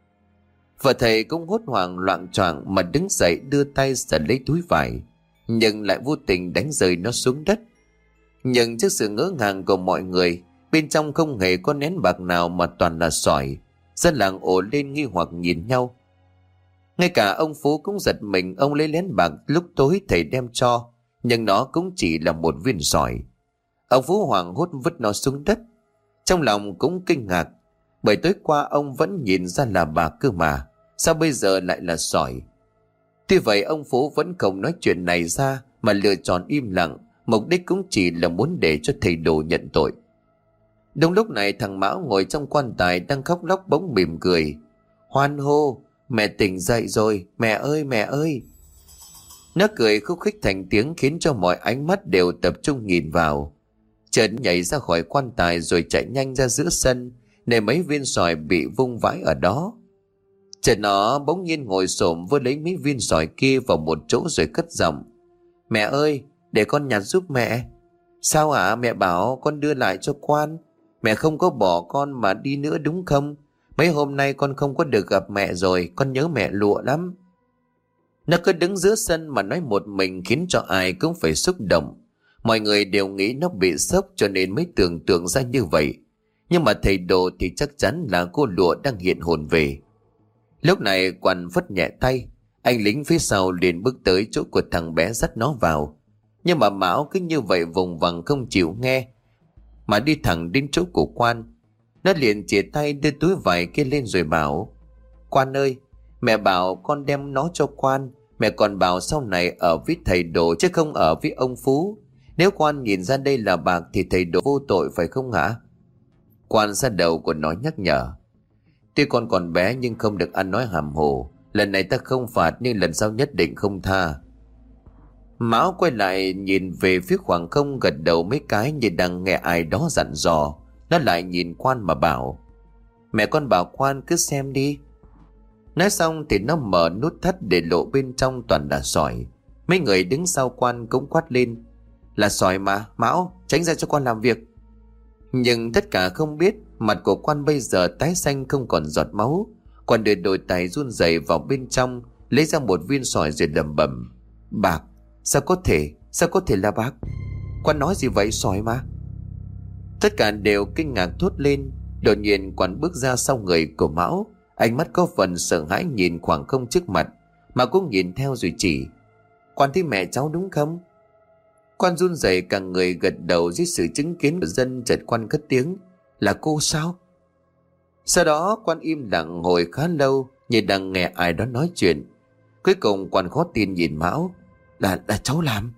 Vợ thầy cũng hốt hoảng loạng choạng mà đứng dậy đưa tay giật lấy túi vải, nhưng lại vô tình đánh rơi nó xuống đất. Nhưng trước sự ngỡ ngàng của mọi người, bên trong không hề có nén bạc nào mà toàn là sỏi. Dân làng ồ lên nghi hoặc nhìn nhau. Ngay cả ông Phú cũng giật mình. Ông lấy lén bạc lúc tối thầy đem cho, nhưng nó cũng chỉ là một viên sỏi. Ông Phú hoảng hốt vứt nó xuống đất. Trong lòng cũng kinh ngạc, bởi tối qua ông vẫn nhìn ra là bạc cơ mà, sao bây giờ lại là sỏi? Tuy vậy ông Phú vẫn không nói chuyện này ra mà lựa chọn im lặng, mục đích cũng chỉ là muốn để cho thầy Đồ nhận tội. Đúng lúc này thằng Mão ngồi trong quan tài đang khóc lóc bỗng mỉm cười, hoan hô: Mẹ tỉnh dậy rồi, mẹ ơi mẹ ơi. Nó cười khúc khích thành tiếng khiến cho mọi ánh mắt đều tập trung nhìn vào. Chợt nhảy ra khỏi quan tài rồi chạy nhanh ra giữa sân, để mấy viên sỏi bị vung vãi ở đó. Chợt nó bỗng nhiên ngồi xổm với lấy mấy viên sỏi kia vào một chỗ rồi cất giọng: Mẹ ơi, để con nhặt giúp mẹ. Sao ạ? Mẹ bảo con đưa lại cho quan. Mẹ không có bỏ con mà đi nữa đúng không? Mấy hôm nay con không có được gặp mẹ rồi, con nhớ mẹ Lụa lắm. Nó cứ đứng giữa sân mà nói một mình khiến cho ai cũng phải xúc động. Mọi người đều nghĩ nó bị sốc cho nên mới tưởng tượng ra như vậy. Nhưng mà thầy Đồ thì chắc chắn là cô Lụa đang hiện hồn về. Lúc này Quan phất nhẹ tay, anh lính phía sau liền bước tới chỗ của thằng bé dắt nó vào. Nhưng mà Mão cứ như vậy vùng vằng không chịu nghe, mà đi thẳng đến chỗ của Quan. Nó liền chìa tay đưa túi vải kia lên rồi bảo: Quan ơi, mẹ bảo con đem nó cho Quan. Mẹ còn bảo sau này ở với thầy Đồ chứ không ở với ông Phú. Nếu Quan nhìn ra đây là bạc thì thầy Đồ vô tội phải không hả? Quan ra đầu của nó nhắc nhở: Tuy con còn bé nhưng không được ăn nói hàm hồ. Lần này ta không phạt nhưng lần sau nhất định không tha. Mão quay lại nhìn về phía khoảng không, gật đầu mấy cái như đang nghe ai đó dặn dò. Nó lại nhìn Quan mà bảo: Mẹ con bảo Quan cứ xem đi. Nói xong thì nó mở nút thắt để lộ bên trong toàn là sỏi. Mấy người đứng sau Quan cũng quát lên: Là sỏi mà, Mão tránh ra cho con làm việc. Nhưng tất cả không biết mặt của Quan bây giờ tái xanh không còn giọt máu. Quan đưa đôi tay run rẩy vào bên trong, lấy ra một viên sỏi rồi lẩm bẩm: Bạc? Sao có thể là bạc? Quan nói gì vậy? Sỏi mà. Tất cả đều kinh ngạc thốt lên. Đột nhiên Quan bước ra sau người của Mão, ánh mắt có phần sợ hãi nhìn khoảng không trước mặt, mà cũng nhìn theo rồi chỉ: Quan thấy mẹ cháu đúng không? Quan run rẩy cả người gật đầu dưới sự chứng kiến của dân. Chợt Quan cất tiếng: Là cô sao? Sau đó Quan im lặng ngồi khá lâu như đang nghe ai đó nói chuyện. Cuối cùng Quan khó tin nhìn Mão: Là cháu làm?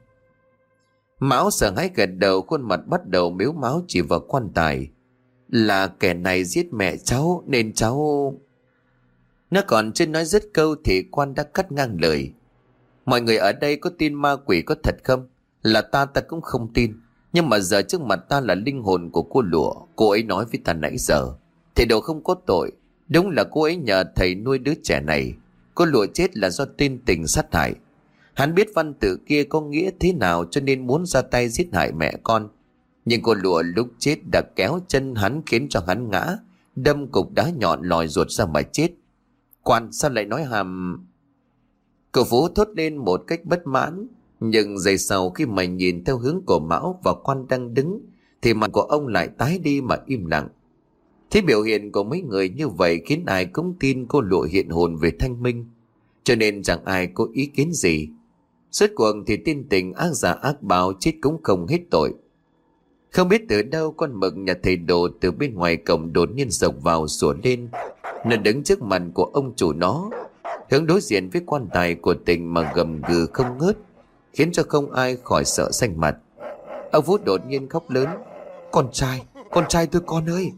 Mão sợ hãi gật đầu, khuôn mặt bắt đầu mếu máo chỉ vào quan tài: Là kẻ này giết mẹ cháu nên cháu... Nó còn chưa nói dứt câu thì Quan đã cắt ngang lời: Mọi người ở đây có tin ma quỷ có thật không? Là ta cũng không tin. Nhưng mà giờ trước mặt ta là linh hồn của cô Lụa. Cô ấy nói với ta nãy giờ thầy Đồ không có tội. Đúng là cô ấy nhờ thầy nuôi đứa trẻ này. Cô Lụa chết là do tin tình sát hại. Hắn biết văn tự kia có nghĩa thế nào cho nên muốn ra tay giết hại mẹ con. Nhưng cô Lụa lúc chết đã kéo chân hắn khiến cho hắn ngã, đâm cục đá nhọn lòi ruột ra mà chết. Quan sao lại nói hàm... Cậu Phú thốt lên một cách bất mãn, nhưng giây sau khi mà nhìn theo hướng của Mão và Quan đang đứng thì mặt của ông lại tái đi mà im lặng. Thế biểu hiện của mấy người như vậy khiến ai cũng tin cô Lụa hiện hồn về thanh minh, cho nên chẳng ai có ý kiến gì. Suốt cuộc thì tin tình ác giả ác báo chết cũng không hết tội. Không biết từ đâu con mực nhà thầy Đồ từ bên ngoài cổng đột nhiên rộc vào sủa lên. Nó đứng trước mặt của ông chủ nó, hướng đối diện với quan tài của Tình mà gầm gừ không ngớt, khiến cho không ai khỏi sợ xanh mặt. Ông Phú đột nhiên khóc lớn: con trai tôi con ơi!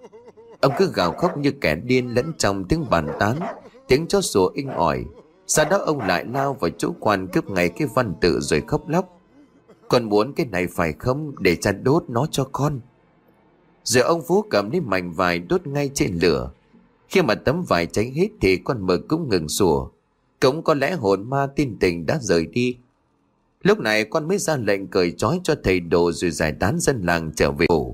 Ông cứ gào khóc như kẻ điên, lẫn trong tiếng bàn tán, tiếng chó sủa inh ỏi. Sau đó ông lại lao vào chỗ Quan cướp ngay cái văn tự rồi khóc lóc: con muốn cái này phải không, để cha đốt nó cho con. Rồi ông Phú cầm lấy mảnh vải đốt ngay trên lửa. Khi mà tấm vải cháy hết thì con mực cũng ngừng sủa. Cũng có lẽ hồn ma tin Tình đã rời đi. Lúc này Quan mới ra lệnh cởi trói cho thầy Đồ rồi giải tán dân làng trở về phủ.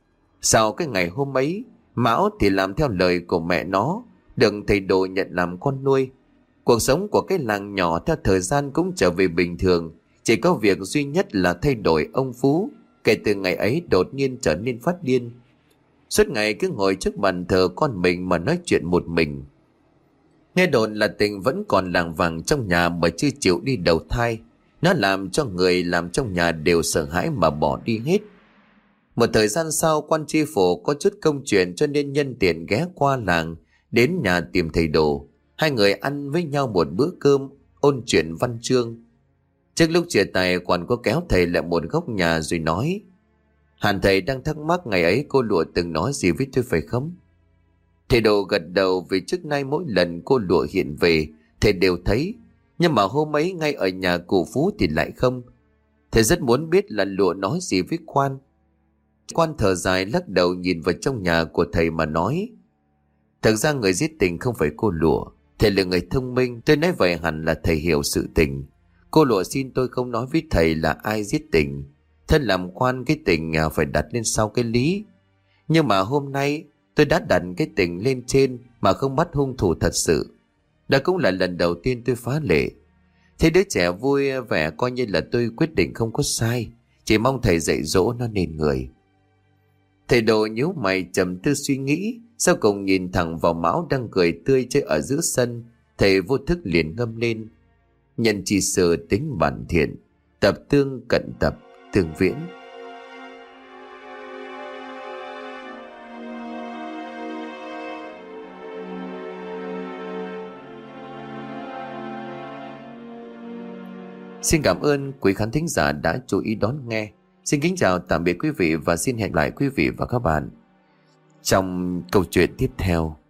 Sau cái ngày hôm ấy, Mão thì làm theo lời của mẹ nó, được thầy Đồ nhận làm con nuôi. Cuộc sống của cái làng nhỏ theo thời gian cũng trở về bình thường. Chỉ có việc duy nhất là thay đổi ông Phú kể từ ngày ấy đột nhiên trở nên phát điên. Suốt ngày cứ ngồi trước bàn thờ con mình mà nói chuyện một mình. Nghe đồn là Tình vẫn còn lảng vảng trong nhà mà chưa chịu đi đầu thai. Nó làm cho người làm trong nhà đều sợ hãi mà bỏ đi hết. Một thời gian sau, Quan tri phủ có chút công chuyện cho nên nhân tiện ghé qua làng đến nhà tìm thầy Đồ. Hai người ăn với nhau một bữa cơm, ôn chuyện văn chương. Trước lúc chia tay, Quan có kéo thầy lại một góc nhà rồi nói: hẳn thầy đang thắc mắc ngày ấy cô Lụa từng nói gì với tôi phải không? Thầy Đồ gật đầu, vì trước nay mỗi lần cô Lụa hiện về thầy đều thấy, nhưng mà hôm ấy ngay ở nhà cụ Phú thì lại không. Thầy rất muốn biết là Lụa nói gì với Quan. Quan thở dài lắc đầu nhìn vào trong nhà của thầy mà nói: thật ra người giết Tình không phải cô Lụa. Thầy là người thông minh, tôi nói vậy hẳn là thầy hiểu sự tình. Cô Lụa xin tôi không nói với thầy là ai giết Tình. Thân làm quan, cái Tình phải đặt lên sau cái lý. Nhưng mà hôm nay tôi đã đặt cái Tình lên trên mà không bắt hung thủ thật sự. Đó cũng là lần đầu tiên tôi phá lệ. Thế đứa trẻ vui vẻ coi như là tôi quyết định không có sai. Chỉ mong thầy dạy dỗ nó nên người. Thầy Đồ nhíu mày trầm tư suy nghĩ, sau cùng nhìn thẳng vào Mão đang cười tươi chơi ở giữa sân. Thầy vô thức liền ngâm lên: nhân chi sơ tính bản thiện, tập tương cận tập tương viễn. Xin cảm ơn quý khán thính giả đã chú ý đón nghe. Xin kính chào tạm biệt quý vị và xin hẹn lại quý vị và các bạn trong câu chuyện tiếp theo.